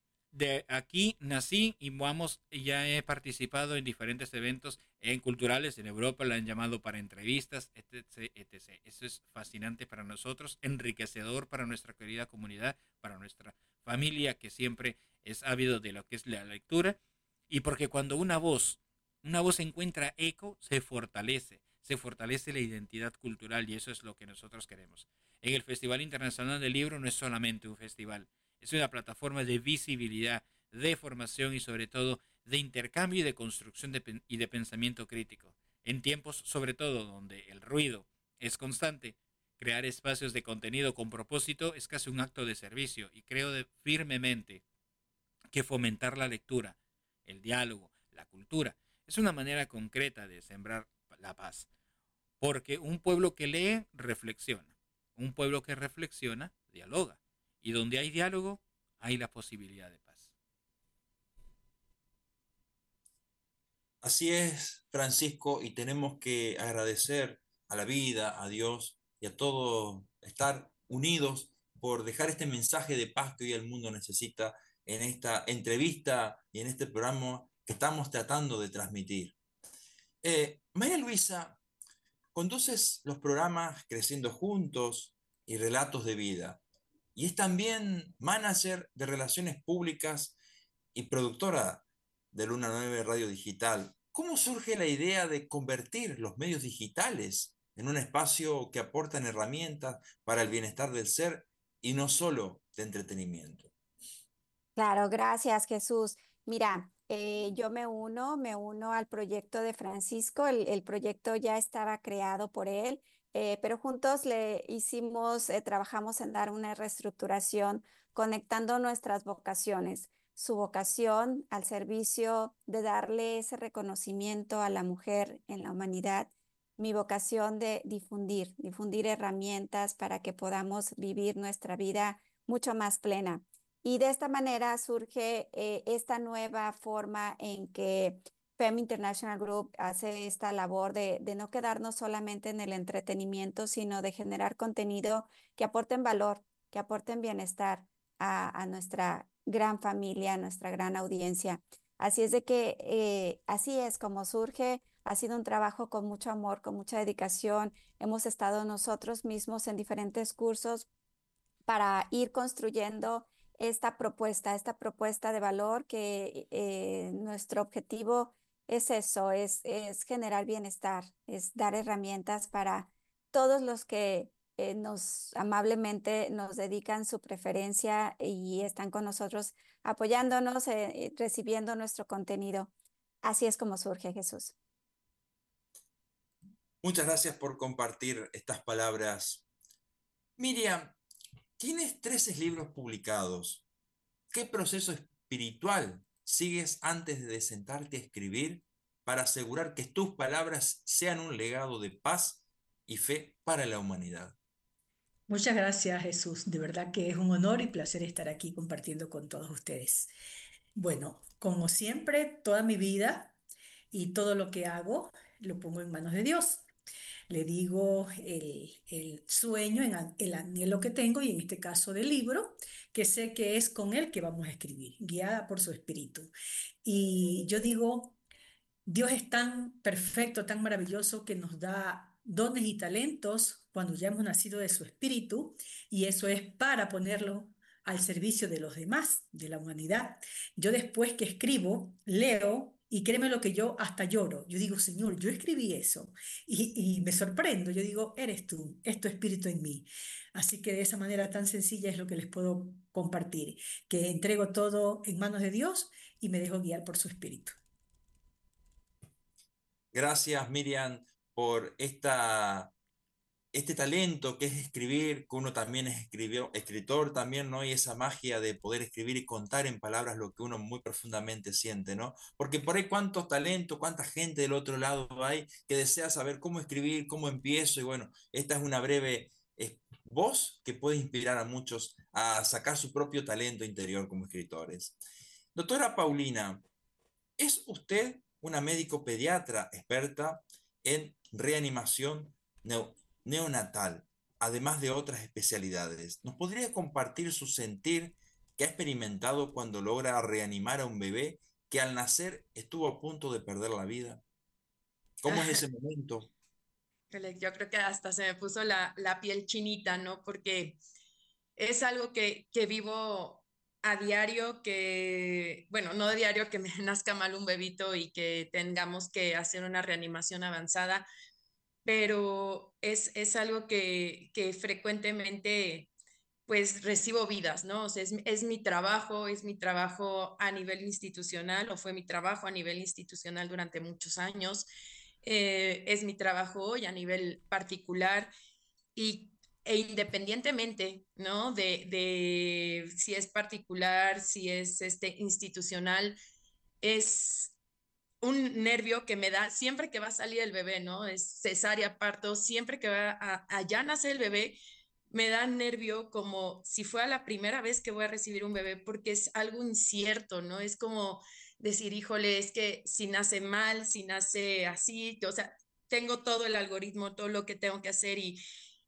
de aquí nací y vamos, ya he participado en diferentes eventos en culturales en Europa, la han llamado para entrevistas, etc, etcétera. Eso es fascinante para nosotros, enriquecedor para nuestra querida comunidad, para nuestra familia que siempre es ávido de lo que es la lectura, y porque cuando una voz, una voz encuentra eco, se fortalece, se fortalece la identidad cultural, y eso es lo que nosotros queremos. En el Festival Internacional del Libro no es solamente un festival, es una plataforma de visibilidad, de formación y sobre todo de intercambio y de construcción de, y de pensamiento crítico. En tiempos sobre todo donde el ruido es constante, crear espacios de contenido con propósito es casi un acto de servicio, y creo de, firmemente que fomentar la lectura, el diálogo, la cultura, es una manera concreta de sembrar la paz. Porque un pueblo que lee, reflexiona. Un pueblo que reflexiona, dialoga. Y donde hay diálogo, hay la posibilidad de paz. Así es, Francisco, y tenemos que agradecer a la vida, a Dios y a todo estar unidos por dejar este mensaje de paz que hoy el mundo necesita en esta entrevista y en este programa que estamos tratando de transmitir. Eh, María Luisa, conduces los programas Creciendo Juntos y Relatos de Vida, y es también manager de relaciones públicas y productora de Luna nueve Radio Digital. ¿Cómo surge la idea de convertir los medios digitales en un espacio que aportan herramientas para el bienestar del ser y no solo de entretenimiento? Claro, gracias, Jesús. Mira, eh, yo me uno, me uno al proyecto de Francisco. El, el proyecto ya estaba creado por él, eh, pero juntos le hicimos, eh, trabajamos en dar una reestructuración, conectando nuestras vocaciones. Su vocación al servicio de darle ese reconocimiento a la mujer en la humanidad. Mi vocación de difundir, difundir herramientas para que podamos vivir nuestra vida mucho más plena. Y de esta manera surge eh, esta nueva forma en que Fem International Group hace esta labor de, de no quedarnos solamente en el entretenimiento, sino de generar contenido que aporten valor, que aporten bienestar a, a nuestra gran familia, a nuestra gran audiencia. Así es de que eh, así es como surge. Ha sido un trabajo con mucho amor, con mucha dedicación. Hemos estado nosotros mismos en diferentes cursos para ir construyendo esta propuesta, esta propuesta de valor que eh, nuestro objetivo es eso, es, es generar bienestar, es dar herramientas para todos los que eh, nos amablemente nos dedican su preferencia y están con nosotros apoyándonos, eh, recibiendo nuestro contenido. Así es como surge, Jesús. Muchas gracias por compartir estas palabras. Miriam, tienes trece libros publicados. ¿Qué proceso espiritual sigues antes de sentarte a escribir para asegurar que tus palabras sean un legado de paz y fe para la humanidad. Muchas gracias, Jesús. De verdad que es un honor y placer estar aquí compartiendo con todos ustedes. Bueno, como siempre, toda mi vida y todo lo que hago lo pongo en manos de Dios. Le digo el, el sueño, el anhelo que tengo y en este caso del libro, que sé que es con él que vamos a escribir, guiada por su espíritu. Y yo digo, Dios es tan perfecto, tan maravilloso que nos da dones y talentos cuando ya hemos nacido de su espíritu y eso es para ponerlo al servicio de los demás, de la humanidad. Yo después que escribo, leo y créeme lo que yo hasta lloro. Yo digo, Señor, yo escribí eso y, y me sorprendo. Yo digo, eres tú, es tu espíritu en mí. Así que de esa manera tan sencilla es lo que les puedo compartir, que entrego todo en manos de Dios y me dejo guiar por su espíritu. Gracias, Miriam, por esta, este talento que es escribir, que uno también es escribió, escritor también, ¿no? Y esa magia de poder escribir y contar en palabras lo que uno muy profundamente siente, ¿no? Porque por ahí cuántos talentos, cuánta gente del otro lado hay que desea saber cómo escribir, cómo empiezo, y bueno, esta es una breve eh, voz que puede inspirar a muchos a sacar su propio talento interior como escritores. Doctora Paulina, ¿es usted una médico pediatra experta en reanimación neo- neonatal, además de otras especialidades? ¿Nos podría compartir su sentir que ha experimentado cuando logra reanimar a un bebé que al nacer estuvo a punto de perder la vida? ¿Cómo es ese momento? Yo creo que hasta se me puso la, la piel chinita, ¿no? Porque es algo que, que vivo a diario, que, bueno, no de diario que me nazca mal un bebito y que tengamos que hacer una reanimación avanzada, pero es, es algo que, que frecuentemente pues recibo vidas, ¿no? O sea, es, es mi trabajo, es mi trabajo a nivel institucional o fue mi trabajo a nivel institucional durante muchos años, eh, es mi trabajo hoy a nivel particular y, e independientemente, ¿no? De, de si es particular, si es este, institucional, es un nervio que me da siempre que va a salir el bebé, ¿no? Es cesárea, parto, siempre que va a, allá nace el bebé, me da nervio como si fuera la primera vez que voy a recibir un bebé porque es algo incierto, ¿no? Es como decir, híjole, es que si nace mal, si nace así, o sea, tengo todo el algoritmo, todo lo que tengo que hacer y,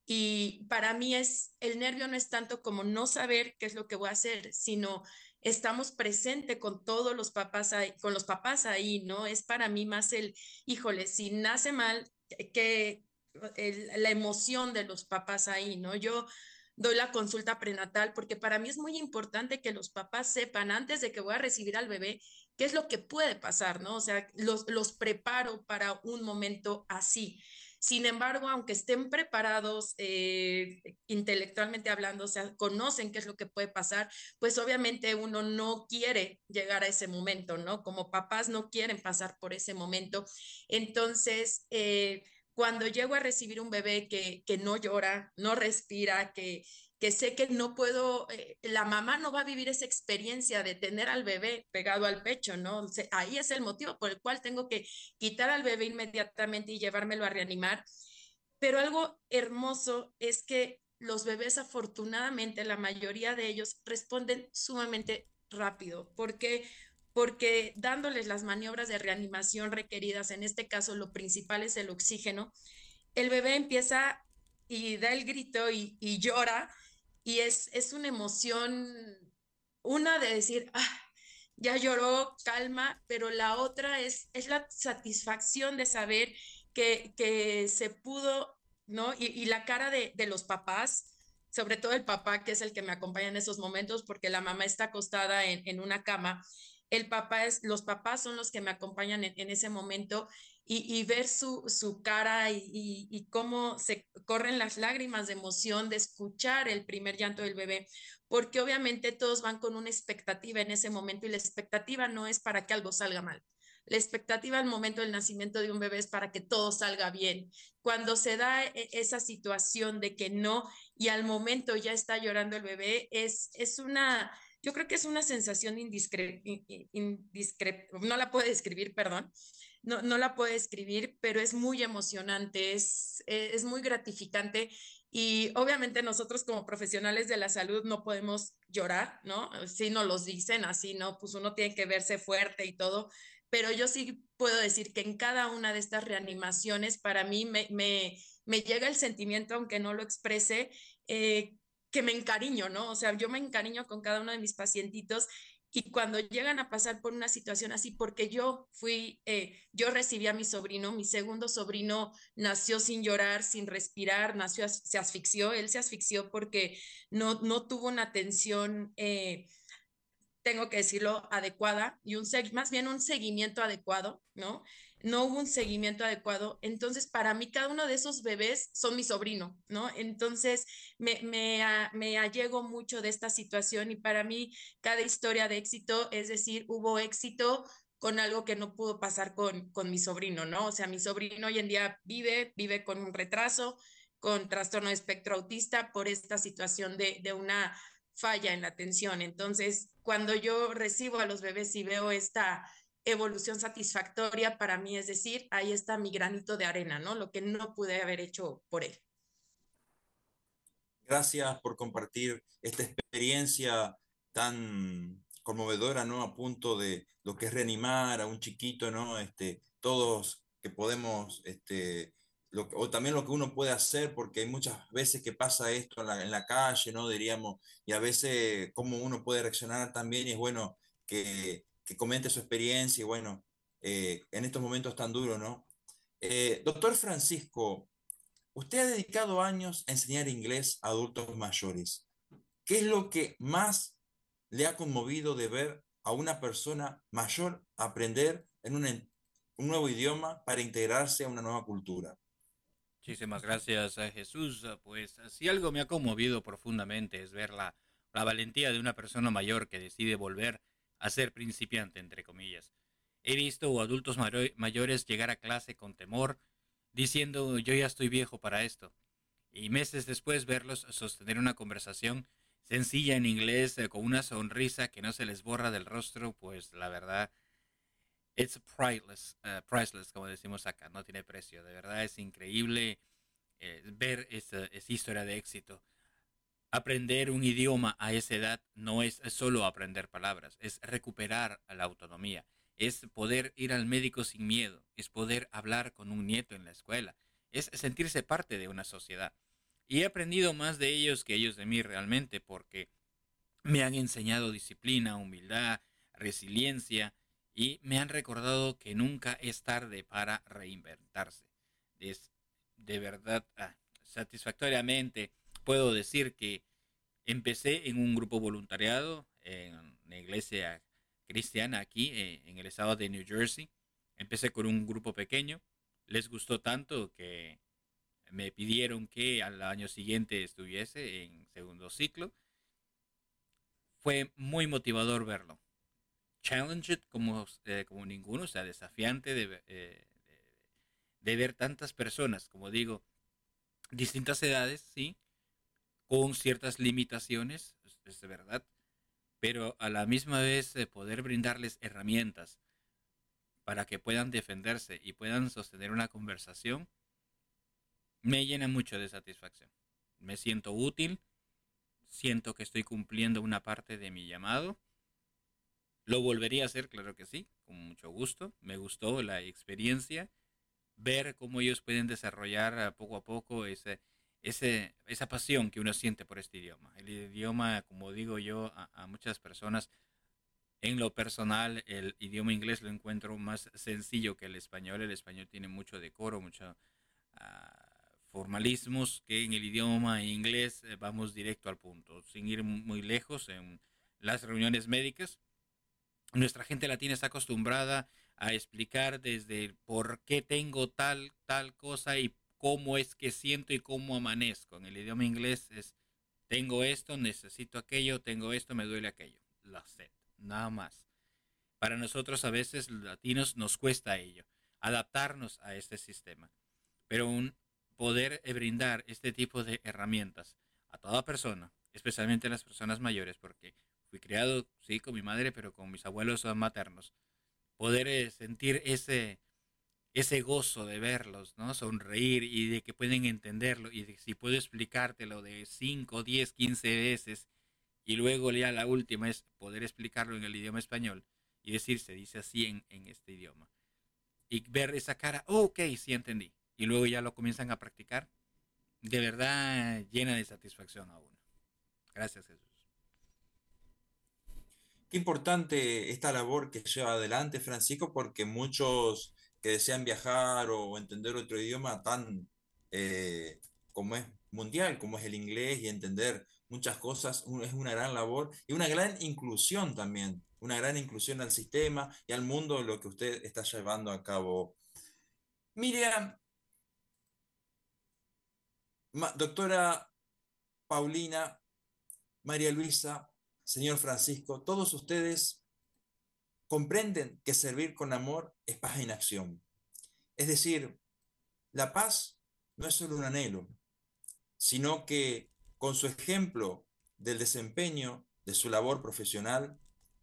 y para mí es, el nervio no es tanto como no saber qué es lo que voy a hacer, sino estamos presentes con todos los papás ahí, con los papás ahí, ¿no? Es para mí más el, híjole, si nace mal, que el, la emoción de los papás ahí, ¿no? Yo doy la consulta prenatal porque para mí es muy importante que los papás sepan antes de que voy a recibir al bebé qué es lo que puede pasar, ¿no? O sea, los, los preparo para un momento así. Sin embargo, aunque estén preparados eh, intelectualmente hablando, o sea, conocen qué es lo que puede pasar, pues obviamente uno no quiere llegar a ese momento, ¿no? Como papás no quieren pasar por ese momento. Entonces, eh, cuando llego a recibir un bebé que, que no llora, no respira, que, que sé que no puedo, eh, la mamá no va a vivir esa experiencia de tener al bebé pegado al pecho, ¿no? O sea, ahí es el motivo por el cual tengo que quitar al bebé inmediatamente y llevármelo a reanimar. Pero algo hermoso es que los bebés, afortunadamente, la mayoría de ellos responden sumamente rápido. ¿Por qué? Porque dándoles las maniobras de reanimación requeridas, en este caso lo principal es el oxígeno, el bebé empieza y da el grito y, y llora y es, es una emoción, una de decir, ah, ya lloró, calma, pero la otra es, es la satisfacción de saber que, que se pudo, ¿no? Y, y la cara de, de los papás, sobre todo el papá, que es el que me acompaña en esos momentos, porque la mamá está acostada en, en una cama. El papá es, los papás son los que me acompañan en, en ese momento y, y ver su, su cara y, y, y cómo se corren las lágrimas de emoción de escuchar el primer llanto del bebé, porque obviamente todos van con una expectativa en ese momento y la expectativa no es para que algo salga mal. La expectativa al momento del nacimiento de un bebé es para que todo salga bien. Cuando se da esa situación de que no y al momento ya está llorando el bebé, es, es una, yo creo que es una sensación indiscre, indiscre, no la puedo describir, perdón, no, no la puedo describir, pero es muy emocionante, es, es muy gratificante. Y obviamente nosotros como profesionales de la salud no podemos llorar, ¿no? Si nos los dicen así, ¿no? Pues uno tiene que verse fuerte y todo, pero yo sí puedo decir que en cada una de estas reanimaciones para mí me, me, me llega el sentimiento, aunque no lo exprese, eh, que me encariño, ¿no? O sea, yo me encariño con cada uno de mis pacientitos y cuando llegan a pasar por una situación así, porque yo fui, eh, yo recibí a mi sobrino, mi segundo sobrino nació sin llorar, sin respirar, nació, se asfixió, él se asfixió porque no, no tuvo una atención, eh, tengo que decirlo, adecuada y un más bien un seguimiento adecuado, ¿no? No hubo un seguimiento adecuado. Entonces, para mí, cada uno de esos bebés son mi sobrino, ¿no? Entonces, me, me, me allego mucho de esta situación y para mí, cada historia de éxito, es decir, hubo éxito con algo que no pudo pasar con, con mi sobrino, ¿no? O sea, mi sobrino hoy en día vive, vive con un retraso, con trastorno de espectro autista por esta situación de, de una falla en la atención. Entonces, cuando yo recibo a los bebés y veo esta evolución satisfactoria para mí, es decir, ahí está mi granito de arena, ¿no? Lo que no pude haber hecho por él. Gracias por compartir esta experiencia tan conmovedora, ¿no? A punto de lo que es reanimar a un chiquito, ¿no? Este, todos que podemos, este, lo, o también lo que uno puede hacer, porque hay muchas veces que pasa esto en la, en la calle, ¿no? Diríamos, y a veces cómo uno puede reaccionar también, y es bueno que, que comente su experiencia, y bueno, eh, en estos momentos tan duros, ¿no? Eh, doctor Francisco, usted ha dedicado años a enseñar inglés a adultos mayores. ¿Qué es lo que más le ha conmovido de ver a una persona mayor aprender en un, un nuevo idioma para integrarse a una nueva cultura? Muchísimas gracias a Jesús. Pues si algo me ha conmovido profundamente es ver la, la valentía de una persona mayor que decide volver a ser principiante, entre comillas. He visto adultos mayores llegar a clase con temor, diciendo yo ya estoy viejo para esto. Y meses después verlos sostener una conversación sencilla en inglés eh, con una sonrisa que no se les borra del rostro, pues la verdad, it's priceless, uh, priceless, como decimos acá, no tiene precio. De verdad es increíble eh, ver esa, esa historia de éxito. Aprender un idioma a esa edad no es solo aprender palabras, es recuperar la autonomía, es poder ir al médico sin miedo, es poder hablar con un nieto en la escuela, es sentirse parte de una sociedad. Y he aprendido más de ellos que ellos de mí realmente porque me han enseñado disciplina, humildad, resiliencia y me han recordado que nunca es tarde para reinventarse. Es de verdad, ah, satisfactoriamente puedo decir que empecé en un grupo voluntariado en la iglesia cristiana aquí eh, en el estado de New Jersey. Empecé con un grupo pequeño. Les gustó tanto que me pidieron que al año siguiente estuviese en segundo ciclo. Fue muy motivador verlo. Challenged como, eh, como ninguno, o sea, desafiante de, eh, de, de ver tantas personas, como digo, distintas edades, sí, con ciertas limitaciones, es, es verdad, pero a la misma vez eh, poder brindarles herramientas para que puedan defenderse y puedan sostener una conversación, me llena mucho de satisfacción. Me siento útil, siento que estoy cumpliendo una parte de mi llamado. Lo volvería a hacer, claro que sí, con mucho gusto. Me gustó la experiencia, ver cómo ellos pueden desarrollar poco a poco ese, ese, esa pasión que uno siente por este idioma. El idioma, como digo yo a, a muchas personas, en lo personal, el idioma inglés lo encuentro más sencillo que el español. El español tiene mucho decoro, muchos uh, formalismos, que en el idioma inglés eh, vamos directo al punto, sin ir muy lejos en las reuniones médicas. Nuestra gente latina está acostumbrada a explicar desde por qué tengo tal, tal cosa y cómo es que siento y cómo amanezco. En el idioma inglés es, tengo esto, necesito aquello, tengo esto, me duele aquello. Lo sé, nada más. Para nosotros a veces los latinos nos cuesta ello, adaptarnos a este sistema. Pero un poder brindar este tipo de herramientas a toda persona, especialmente a las personas mayores, porque fui criado, sí, con mi madre, pero con mis abuelos maternos. Poder eh, sentir ese, ese gozo de verlos, ¿no? Sonreír y de que pueden entenderlo y de si puedo explicártelo de cinco, diez, quince veces y luego ya la última es poder explicarlo en el idioma español y decir, se dice así en, en este idioma. Y ver esa cara, oh, ok, sí entendí. Y luego ya lo comienzan a practicar, de verdad llena de satisfacción a uno. Gracias, Jesús. Qué importante esta labor que lleva adelante Francisco, porque muchos que desean viajar o entender otro idioma tan eh, como es mundial, como es el inglés, y entender muchas cosas, un- es una gran labor y una gran inclusión también, una gran inclusión al sistema y al mundo, lo que usted está llevando a cabo. Miriam, ma- doctora Paulina, María Luisa, señor Francisco, todos ustedes comprenden que servir con amor es paz en acción. Es decir, la paz no es solo un anhelo, sino que con su ejemplo del desempeño de su labor profesional,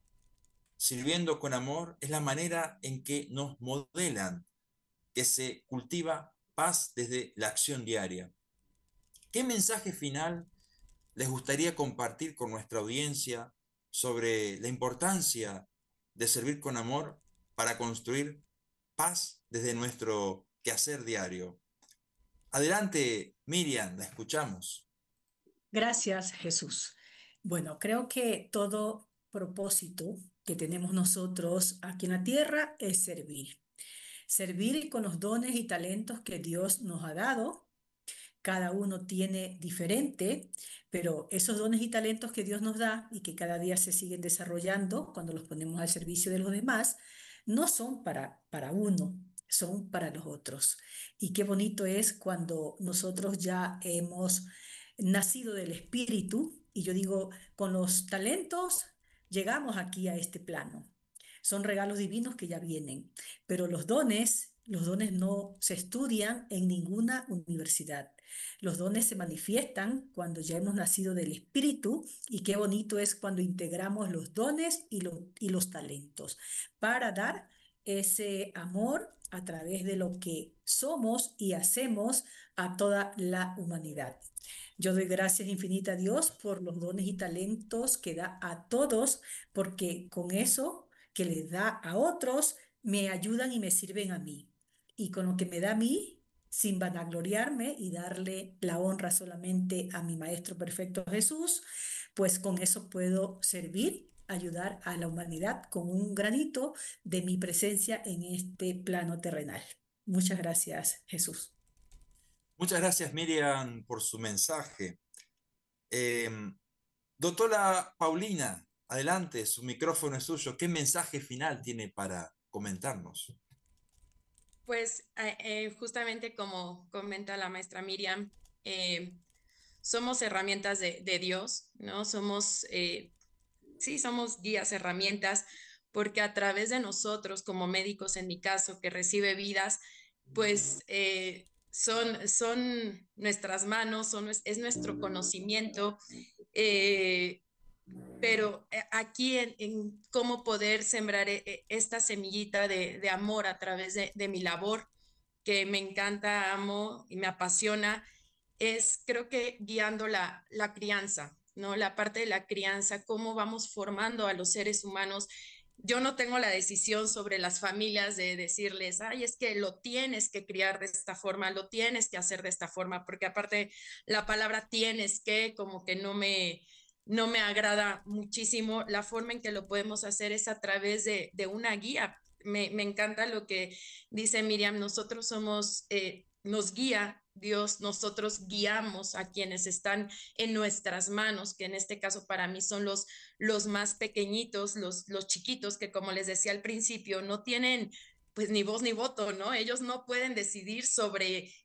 sirviendo con amor, es la manera en que nos modelan que se cultiva paz desde la acción diaria. ¿Qué mensaje final les gustaría compartir con nuestra audiencia sobre la importancia de servir con amor para construir paz desde nuestro quehacer diario? Adelante, Miriam, la escuchamos. Gracias, Jesús. Bueno, creo que todo propósito que tenemos nosotros aquí en la tierra es servir. Servir con los dones y talentos que Dios nos ha dado. Cada uno tiene diferente, pero esos dones y talentos que Dios nos da y que cada día se siguen desarrollando cuando los ponemos al servicio de los demás, no son para, para uno, son para los otros. Y qué bonito es cuando nosotros ya hemos nacido del Espíritu, y yo digo, con los talentos llegamos aquí a este plano. Son regalos divinos que ya vienen, pero los dones, los dones no se estudian en ninguna universidad. Los dones se manifiestan cuando ya hemos nacido del Espíritu, y qué bonito es cuando integramos los dones y, lo, y los talentos para dar ese amor a través de lo que somos y hacemos a toda la humanidad. Yo doy gracias infinitas a Dios por los dones y talentos que da a todos, porque con eso que les da a otros me ayudan y me sirven a mí. Y con lo que me da a mí, sin vanagloriarme y darle la honra solamente a mi Maestro Perfecto Jesús, pues con eso puedo servir, ayudar a la humanidad con un granito de mi presencia en este plano terrenal. Muchas gracias, Jesús. Muchas gracias, Miriam, por su mensaje. Eh, doctora Paulina, adelante, su micrófono es suyo. ¿Qué mensaje final tiene para comentarnos? Pues eh, eh, justamente como comenta la maestra Miriam, eh, somos herramientas de, de Dios, ¿no? Somos, eh, sí, somos guías, herramientas, porque a través de nosotros, como médicos en mi caso, que recibe vidas, pues eh, son, son nuestras manos, son, es nuestro conocimiento, eh, pero eh, aquí en, en, cómo poder sembrar eh, esta semillita de, de amor a través de, de mi labor, que me encanta, amo y me apasiona, es creo que guiando la, la crianza, ¿no? La parte de la crianza, cómo vamos formando a los seres humanos. Yo no tengo la decisión sobre las familias de decirles, ay, es que lo tienes que criar de esta forma, lo tienes que hacer de esta forma, porque aparte la palabra tienes que como que no me, no me agrada muchísimo. La forma en que lo podemos hacer es a través de, de una guía. Me, me encanta lo que dice Miriam, nosotros somos, eh, nos guía Dios, nosotros guiamos a quienes están en nuestras manos, que en este caso para mí son los, los más pequeñitos, los, los chiquitos, que como les decía al principio, no tienen pues ni voz ni voto, ¿no? Ellos no pueden decidir sobre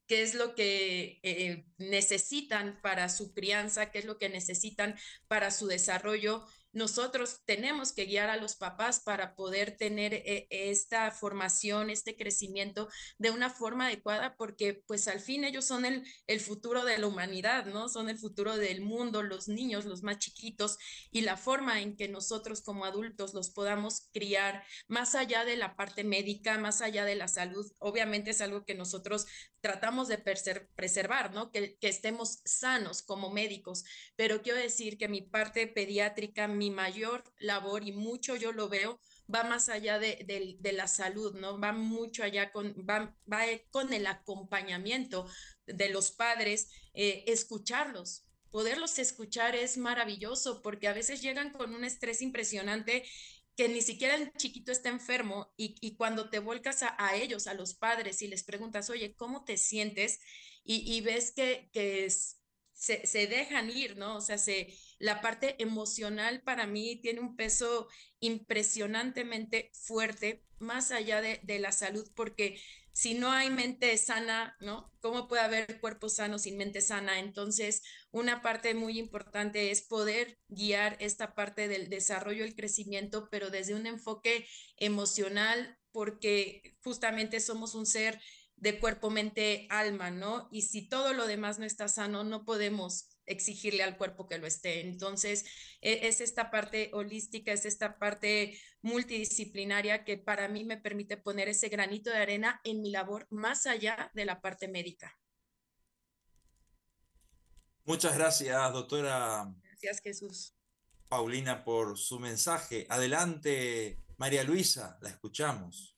qué es lo que eh, necesitan para su crianza, qué es lo que necesitan para su desarrollo. Nosotros tenemos que guiar a los papás para poder tener eh, esta formación, este crecimiento de una forma adecuada, porque pues al fin ellos son el, el futuro de la humanidad, ¿no? Son el futuro del mundo, los niños, los más chiquitos, y la forma en que nosotros como adultos los podamos criar, más allá de la parte médica, más allá de la salud, obviamente es algo que nosotros tratamos de preservar, ¿no? Que, que estemos sanos como médicos, pero quiero decir que mi parte pediátrica, mi mayor labor, y mucho yo lo veo, va más allá de, de, de la salud, ¿no? Va mucho allá con, va, va con el acompañamiento de los padres, eh, escucharlos. Poderlos escuchar es maravilloso porque a veces llegan con un estrés impresionante que ni siquiera el chiquito está enfermo y, y cuando te vuelcas a, a, ellos, a los padres, y les preguntas, oye, ¿cómo te sientes? Y, y ves que, que es, se, se, dejan ir, ¿no? O sea, se, la parte emocional para mí tiene un peso impresionantemente fuerte, más allá de, de la salud, porque si no hay mente sana, ¿no? ¿Cómo puede haber cuerpo sano sin mente sana? Entonces, una parte muy importante es poder guiar esta parte del desarrollo, el crecimiento, pero desde un enfoque emocional, porque justamente somos un ser de cuerpo, mente, alma, ¿no? Y si todo lo demás no está sano, no podemos exigirle al cuerpo que lo esté. Entonces, es esta parte holística, es esta parte multidisciplinaria que para mí me permite poner ese granito de arena en mi labor más allá de la parte médica. Muchas gracias, doctora. Gracias, Jesús. Paulina, por su mensaje. Adelante, María Luisa, la escuchamos.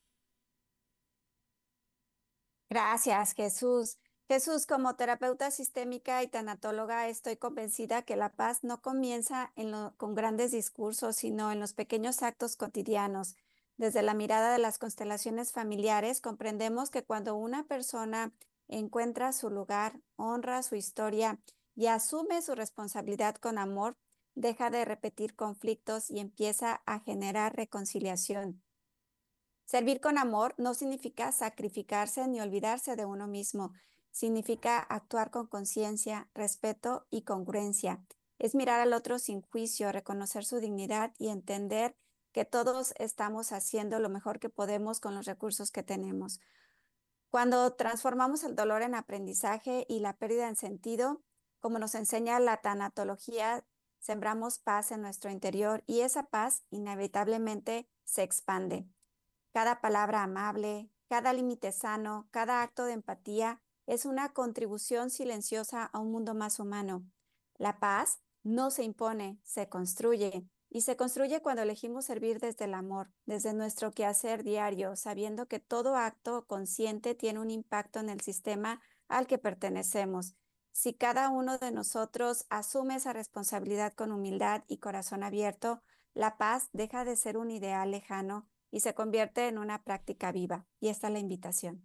Gracias, Jesús. Jesús, como terapeuta sistémica y tanatóloga, estoy convencida que la paz no comienza en lo, con grandes discursos, sino en los pequeños actos cotidianos. Desde la mirada de las constelaciones familiares, comprendemos que cuando una persona encuentra su lugar, honra su historia y asume su responsabilidad con amor, deja de repetir conflictos y empieza a generar reconciliación. Servir con amor no significa sacrificarse ni olvidarse de uno mismo. Significa actuar con conciencia, respeto y congruencia. Es mirar al otro sin juicio, reconocer su dignidad y entender que todos estamos haciendo lo mejor que podemos con los recursos que tenemos. Cuando transformamos el dolor en aprendizaje y la pérdida en sentido, como nos enseña la tanatología, sembramos paz en nuestro interior y esa paz inevitablemente se expande. Cada palabra amable, cada límite sano, cada acto de empatía es una contribución silenciosa a un mundo más humano. La paz no se impone, se construye. Y se construye cuando elegimos servir desde el amor, desde nuestro quehacer diario, sabiendo que todo acto consciente tiene un impacto en el sistema al que pertenecemos. Si cada uno de nosotros asume esa responsabilidad con humildad y corazón abierto, la paz deja de ser un ideal lejano y se convierte en una práctica viva. Y esta es la invitación.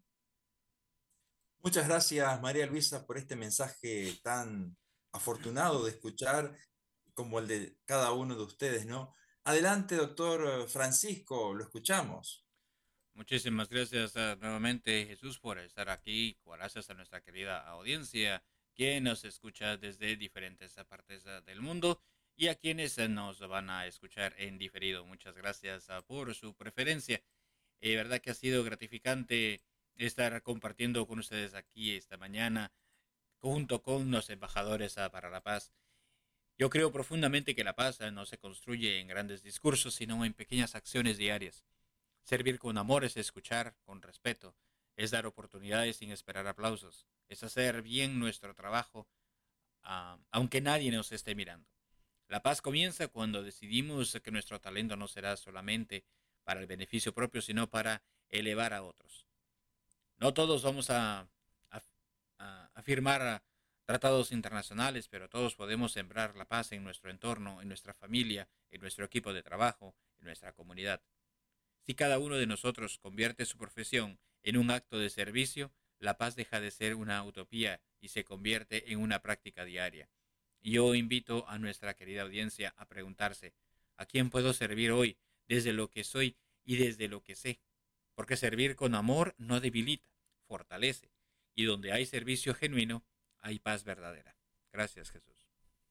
Muchas gracias, María Luisa, por este mensaje tan afortunado de escuchar, como el de cada uno de ustedes, ¿no? Adelante, doctor Francisco, lo escuchamos. Muchísimas gracias uh, nuevamente, Jesús, por estar aquí. Gracias a nuestra querida audiencia que nos escucha desde diferentes partes uh, del mundo y a quienes uh, nos van a escuchar en diferido. Muchas gracias uh, por su preferencia. Eh, verdad que ha sido gratificante estar compartiendo con ustedes aquí esta mañana junto con los embajadores uh, para la paz. Yo creo profundamente que la paz uh, no se construye en grandes discursos, sino en pequeñas acciones diarias. Servir con amor es escuchar con respeto, es dar oportunidades sin esperar aplausos, es hacer bien nuestro trabajo, uh, aunque nadie nos esté mirando. La paz comienza cuando decidimos que nuestro talento no será solamente para el beneficio propio, sino para elevar a otros. No todos vamos a, a, a, a firmar tratados internacionales, pero todos podemos sembrar la paz en nuestro entorno, en nuestra familia, en nuestro equipo de trabajo, en nuestra comunidad. Si cada uno de nosotros convierte su profesión en un acto de servicio, la paz deja de ser una utopía y se convierte en una práctica diaria. Yo invito a nuestra querida audiencia a preguntarse, ¿a quién puedo servir hoy desde lo que soy y desde lo que sé? Porque servir con amor no debilita, fortalece. y donde hay servicio genuino, hay paz verdadera. Gracias, Jesús.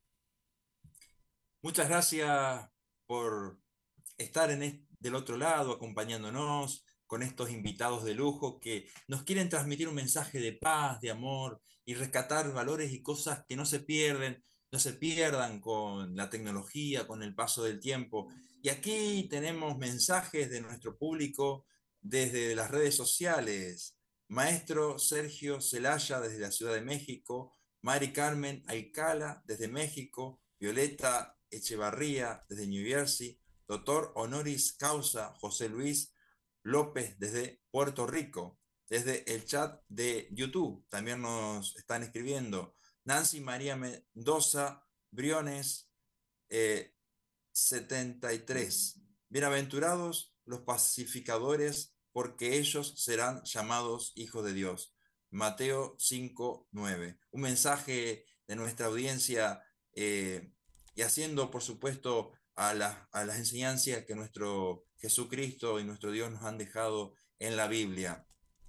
Muchas gracias por estar en este, del otro lado, acompañándonos con estos invitados de lujo que nos quieren transmitir un mensaje de paz, de amor y rescatar valores y cosas que no se pierden, no se pierdan con la tecnología, con el paso del tiempo. Y aquí tenemos mensajes de nuestro público desde las redes sociales. Maestro Sergio Celaya desde la Ciudad de México, Mari Carmen Alcala desde México, Violeta Echevarría desde New Jersey, doctor honoris causa José Luis López desde Puerto Rico, desde el chat de YouTube también nos están escribiendo Nancy María Mendoza Briones eh, setenta y tres. Bienaventurados los pacificadores, porque ellos serán llamados hijos de Dios. Mateo cinco nueve. Un mensaje de nuestra audiencia eh, y haciendo, por supuesto, a, la, a las enseñanzas que nuestro Jesucristo y nuestro Dios nos han dejado en la Biblia.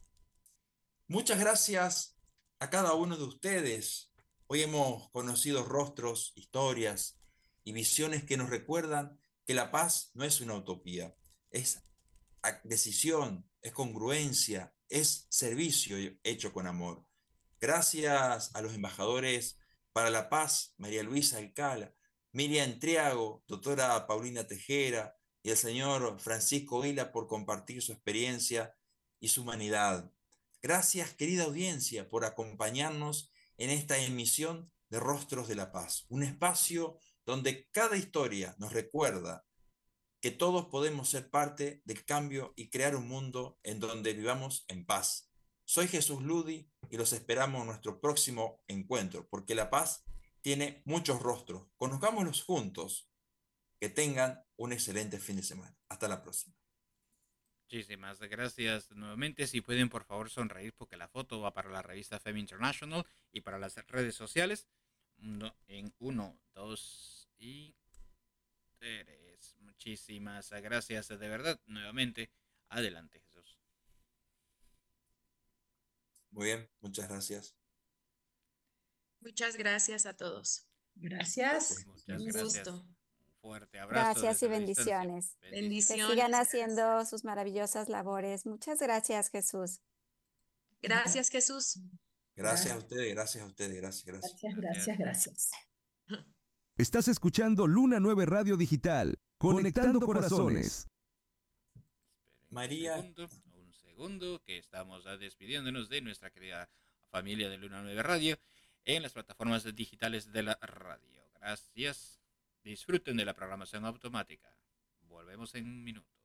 Muchas gracias a cada uno de ustedes. Hoy hemos conocido rostros, historias y visiones que nos recuerdan que la paz no es una utopía, es decisión, es congruencia, es servicio hecho con amor. Gracias a los embajadores para la paz, María Luisa Alcala, Miriam Triago, doctora Paulina Tejera y el señor Francisco Vila por compartir su experiencia y su humanidad. Gracias, querida audiencia, por acompañarnos en esta emisión de Rostros de la Paz, un espacio donde cada historia nos recuerda que todos podemos ser parte del cambio y crear un mundo en donde vivamos en paz. Soy Jesús Ludi y los esperamos en nuestro próximo encuentro, porque la paz tiene muchos rostros. Conozcámoslos juntos. Que tengan un excelente fin de semana. Hasta la próxima. Muchísimas gracias nuevamente. Si pueden, por favor, sonreír porque la foto va para la revista Femme International y para las redes sociales. Uno, en uno, dos y tres. Muchísimas gracias de verdad. Nuevamente, adelante, Jesús. Muy bien, muchas gracias. Muchas gracias a todos. Gracias. Muchas Un gracias. gusto. Un fuerte abrazo. Gracias y desde la distancia. bendiciones. Que Bendiciones. sigan haciendo sus maravillosas labores. Muchas gracias, Jesús. Gracias, Jesús. Gracias a ustedes, gracias a ustedes, gracias, gracias. Gracias, gracias, gracias. Estás escuchando Luna nueve Radio Digital, conectando corazones. María. Un segundo, un segundo, que estamos despidiéndonos de nuestra querida familia de Luna nueve Radio en las plataformas digitales de la radio. Gracias. Disfruten de la programación automática. Volvemos en un minuto.